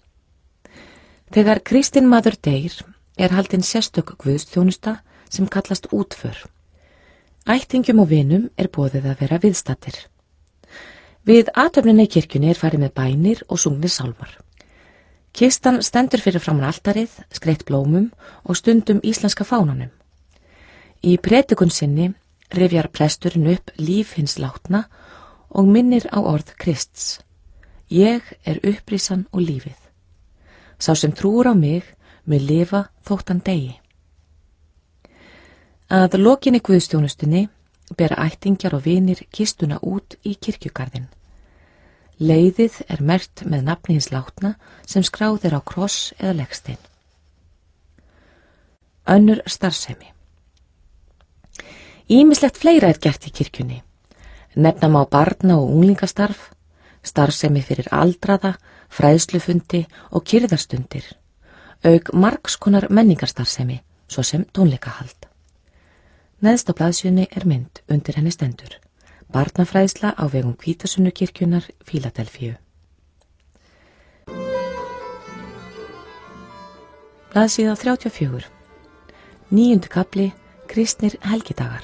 Þegar kristinn maður deyr haldin sérstök guðsþjónusta sem kallast útför. Ættingjum og vinum boðið að vera viðstattir. Við athöfnina í kirkjunni farið með bænir og sungnir sálmar. Kistan stendur fyrir framan altarið, skreytt blómum og stundum íslenska fánanum. Í predikun sinni rifjar presturinn upp líf hins látna og minnir á orð Krists. Ég upprísan og lífið. Sá sem trúur á mig mun lifa þótt hann deyi. Að lokinni guðstjónustunni bera ættingjar og vinir kistuna út í kirkjugarðinn. Leiðið merkt með nafni hins látna sem skráð á kross eða legstein. Önnur starfsemi. Ýmislegt fleira gert í kirkjunni. Nefna má barna- og unglingastarf, starfsemi fyrir aldraða, fræðslufundi og kyrðarstundir auk margskonar menningarstarfsemi, svo sem tónleikahald. Neðst á blaðsíðunni er mynd, undir henni stendur: Barnafræðsla á vegum Hvítasunnukirkjunnar, Fíladelfíu. Blaðsíða 34. 9. kafli, Kristnir helgidagar.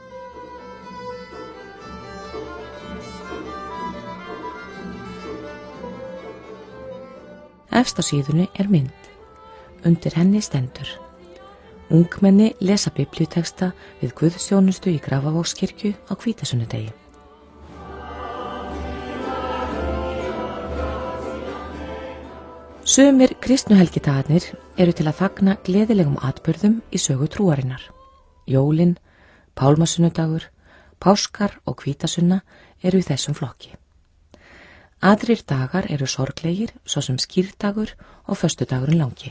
Efst á síðunni er mynd. Undir henni stendur: Ungmenni lesa biblíuteksta við guðsþjónustu í Grafavogskirkju á hvítasunnudegi. Sumir kristnuhelgidagarnir eru til að fagna gleðilegum atburðum í sögu trúarinnar. Jólin, pálmasunnudagur, páskar og hvítasunna eru í þessum flokki. Aðrir dagar eru sorglegir, svo sem skírdagur og föstudagurinn langi.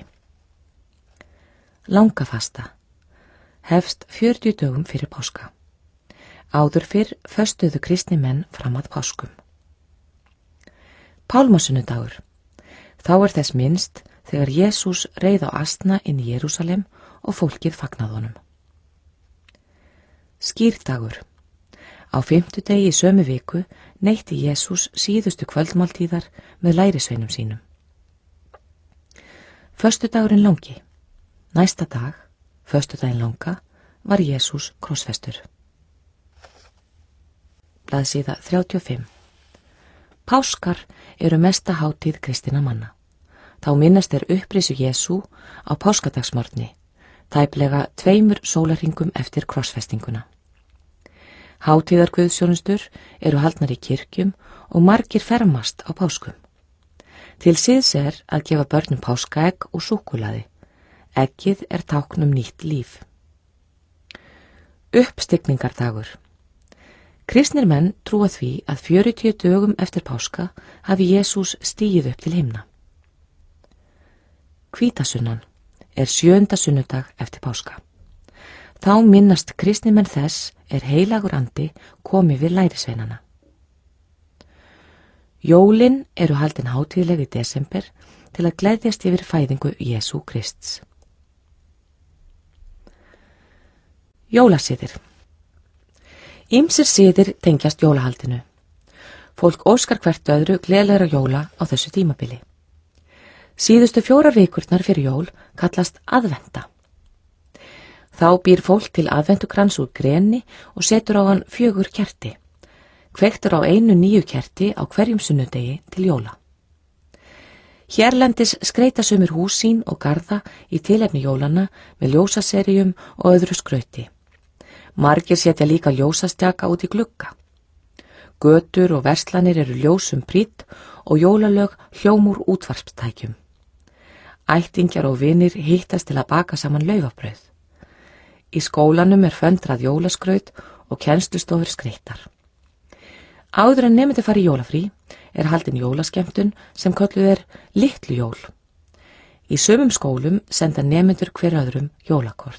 Langafasta hefst 40 dögum fyrir páska. Áður fyrr föstuðu kristni menn fram að páskum. Pálmasunnudagur. Þá er þess minnst þegar Jesús reið á asna inn í Jerúsalem og fólkið fagnað honum. Skírdagur. Á 5. degi í sömu viku neytti Jesús síðustu kvöldmáltíðar með lærisveinum sínum. Föstudagurinn langi. Næsta dag, föstudaginn langa, var Jesús krossfestur. Blaðsíða 35. Páskar eru mesta hátíð kristinna manna. Þá minnast upprisu Jesú á páskadagsmorgni, tæplega 2 sólarhringum eftir krossfestinguna. Hátíðar guðsþjónustur eru haldnar í kirkjum og margir fermast á páskum. Til siðs er að gefa börnum páskaegg og súkkulaði. Eggið er tákn nýtt líf. Uppstigningardagur. Kristnir menn trúa því að 40 dögum eftir páska hafi Jesús stigið upp til himna. Hvítasunnan er 7. sunnudag eftir páska. Þá minnast kristnir menn þess heilagur andi komi við lærisveinana. Jólin eru haldin hátíðleg í desember til að gleðjast yfir fæðingu Jesú Krists. Jólasiðir. Ýmsir siðir tengjast jólahaldinu. Fólk óskar hvert öðru gleðilegra jóla á þessu tímabili. Síðustu 4 vikurnar fyrir jól kallast aðventa. Þá býr fólk til aðventukrans úr greni og setur á hann 4 kerti. Kveiktur á einu nýju kerti á hverjum sunnudegi til jóla. Hérlendis skreita sumir hús sín og garða í tilefni jólanna með ljósaseríum og öðru skrauti. Margir setja líka ljósastjaka út í glugga. Götur og verslanir eru ljósum prýdd og jólalög hljóm úr útvarpstækjum. Ættingjar og vinir hittast til að baka saman laufabrauð. Í skólanum föndrað jólaskraut og kennslustofur skreyttar. Áður en nemendur fara í jólafrí haldin jólaskemmtun sem kölluð litlu jól. Í sumum skólum senda nemendur hver öðrum jólakort.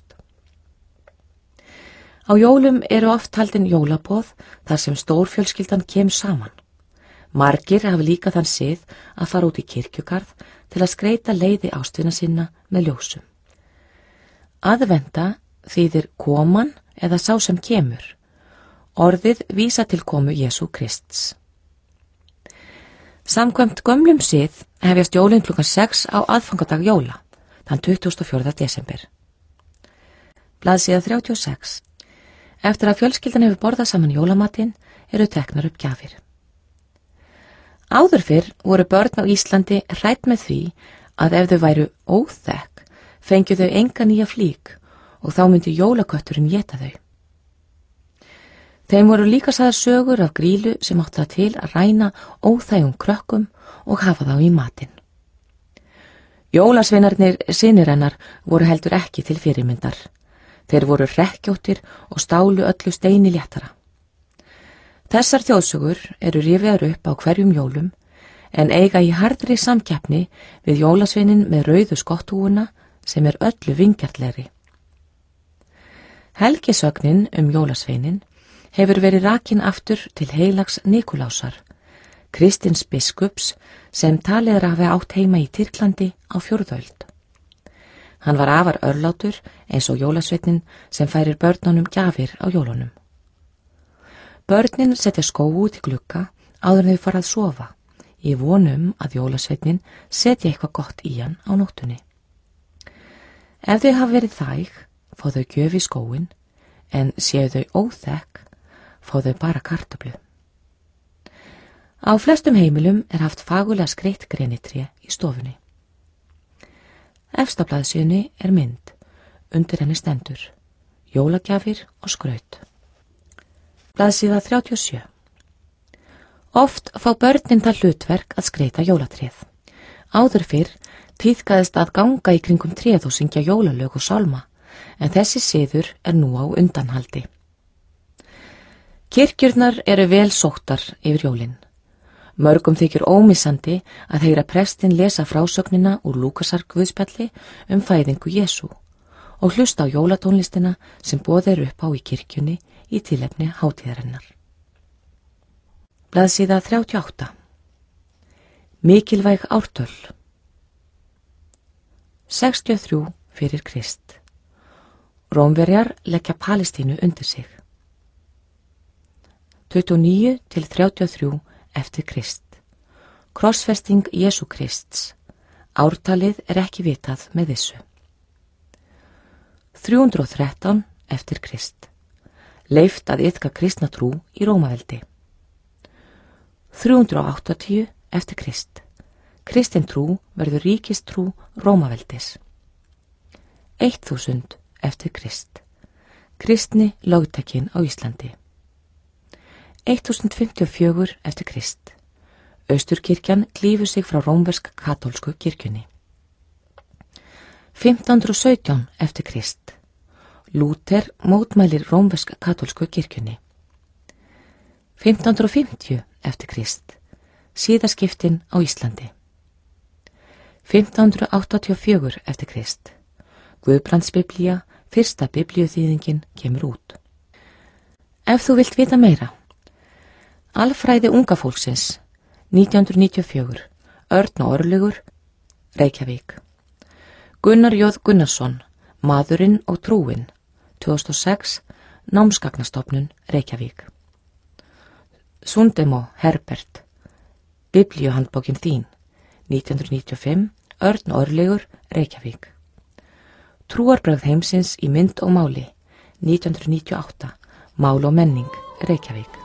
Á jólum eru oft haldin jólaboð þar sem stórfjölskyldan kemur saman. Margir hafa líka þann sið að fara út í kirkjugarð til að skreyta leiði ástvina sinna með ljósum. Aðventa þýðir koman eða sá sem kemur. Orðið vísa til komu Jesú Krists. Samkvæmt gömlum sið hefjast jólin klukkan 6 á aðfangadag jóla, þann 24. desember. Blaðsíða 36. Eftir að fjölskyldan hefur borðað saman jólamatinn eru teknar upp gjafir. Áður fyrr voru börn á Íslandi hrædd með því að ef þau væru óþekk fengju þau enga nýja flík og þá myndi jólakötturinn éta þau. Þeim voru líka sagðar sögur af Grýlu sem átti það til að ræna óþægum krökkum og hafa þá í matinn. Jólasveinarnir synir hennar voru heldur ekki til fyrirmyndar. Þeir voru hrekkjóttir og stálu öllu steini léttara. Þessar þjóðsögur eru rifjaðar upp á hverjum jólum en eiga í harðri samkeppni við jólasveinin með rauðu skotthúfuna sem öllu vingjartlegri. Helgisögnin jólasveinin hefur verið rakin aftur til heilags Nikulásar, kristins biskups sem talið að hafa átt heima í Tyrklandi á 4. öld. Hann var afar örlátur eins og jólasveitnin sem færir börnunum gjafir á jólunum. Börnin setja skó út í glugga áður en þau fara að sofa, í vonum að jólasveitnin setja eitthvað gott í hann á nóttunni. Ef þau hafa verið þæg, fá þau gjöf í skóin, en séu þau óþekk, fá þau bara kartöflu. Á flestum heimilum haft fagurlega skreytt grenitré í stofunni. Efst á blaðsíðunni mynd, undir henni stendur, jólagjafir og skraut. Blaðsíða 37. Oft fá börnin það hlutverk að skreyta jólatréð. Áður fyrr tíðkaðist að ganga í kringum tréð og syngja jólalög og sálma, en þessi siður nú á undanhaldi. Kirkjurnar vel sóttar yfir jólin. Mörgum þykir ómissandi að heyra prestin lesa frásögnina úr Lúkasar guðspjalli fæðingu Jesú og hlusta á jólatónlistina sem boðið upp á í kirkjunni í tilefni hátíðarinnar. Blaðsíða 38. Mikilvæg ártöl. 63 fyrir Krist. Rómverjar leggja Palestínu undir sig. 29 til 33 eftir Krist. Krossfesting Jesú Krists. Ártalið ekki vitað með vissu. 313 eftir Krist. Leyft að iðka kristna trú í Rómaveldi. 380 eftir Krist. Kristin trú verður ríkistrú Rómaveldis. 1000 eftir Krist. Kristni lögtekin á Íslandi. 1054 eftir Krist. Austurkirkjan klífur sig frá rómversk-katólsku kirkjunni. 1517 eftir Krist. Lúter mótmælir rómversk-katólsku kirkjunni. 1550 eftir Krist. Síðaskiptin á Íslandi. 1584 eftir Krist. Guðbrandsbiblía, fyrsta biblíuþýðingin, kemur út. Ef þú vilt vita meira. Alfræði unga fólksins, 1994, Örn og Örlygur, Reykjavík. Gunnar J. Gunnarsson, Maðurinn og trúin, 2006, Námsgagnastofnun, Reykjavík. Sundemo, Herbert, Biblíuhandbókin þín, 1995, Örn og Örlygur, Reykjavík. Trúarbrögð heimsins í mynd og máli, 1998, Mál og menning, Reykjavík.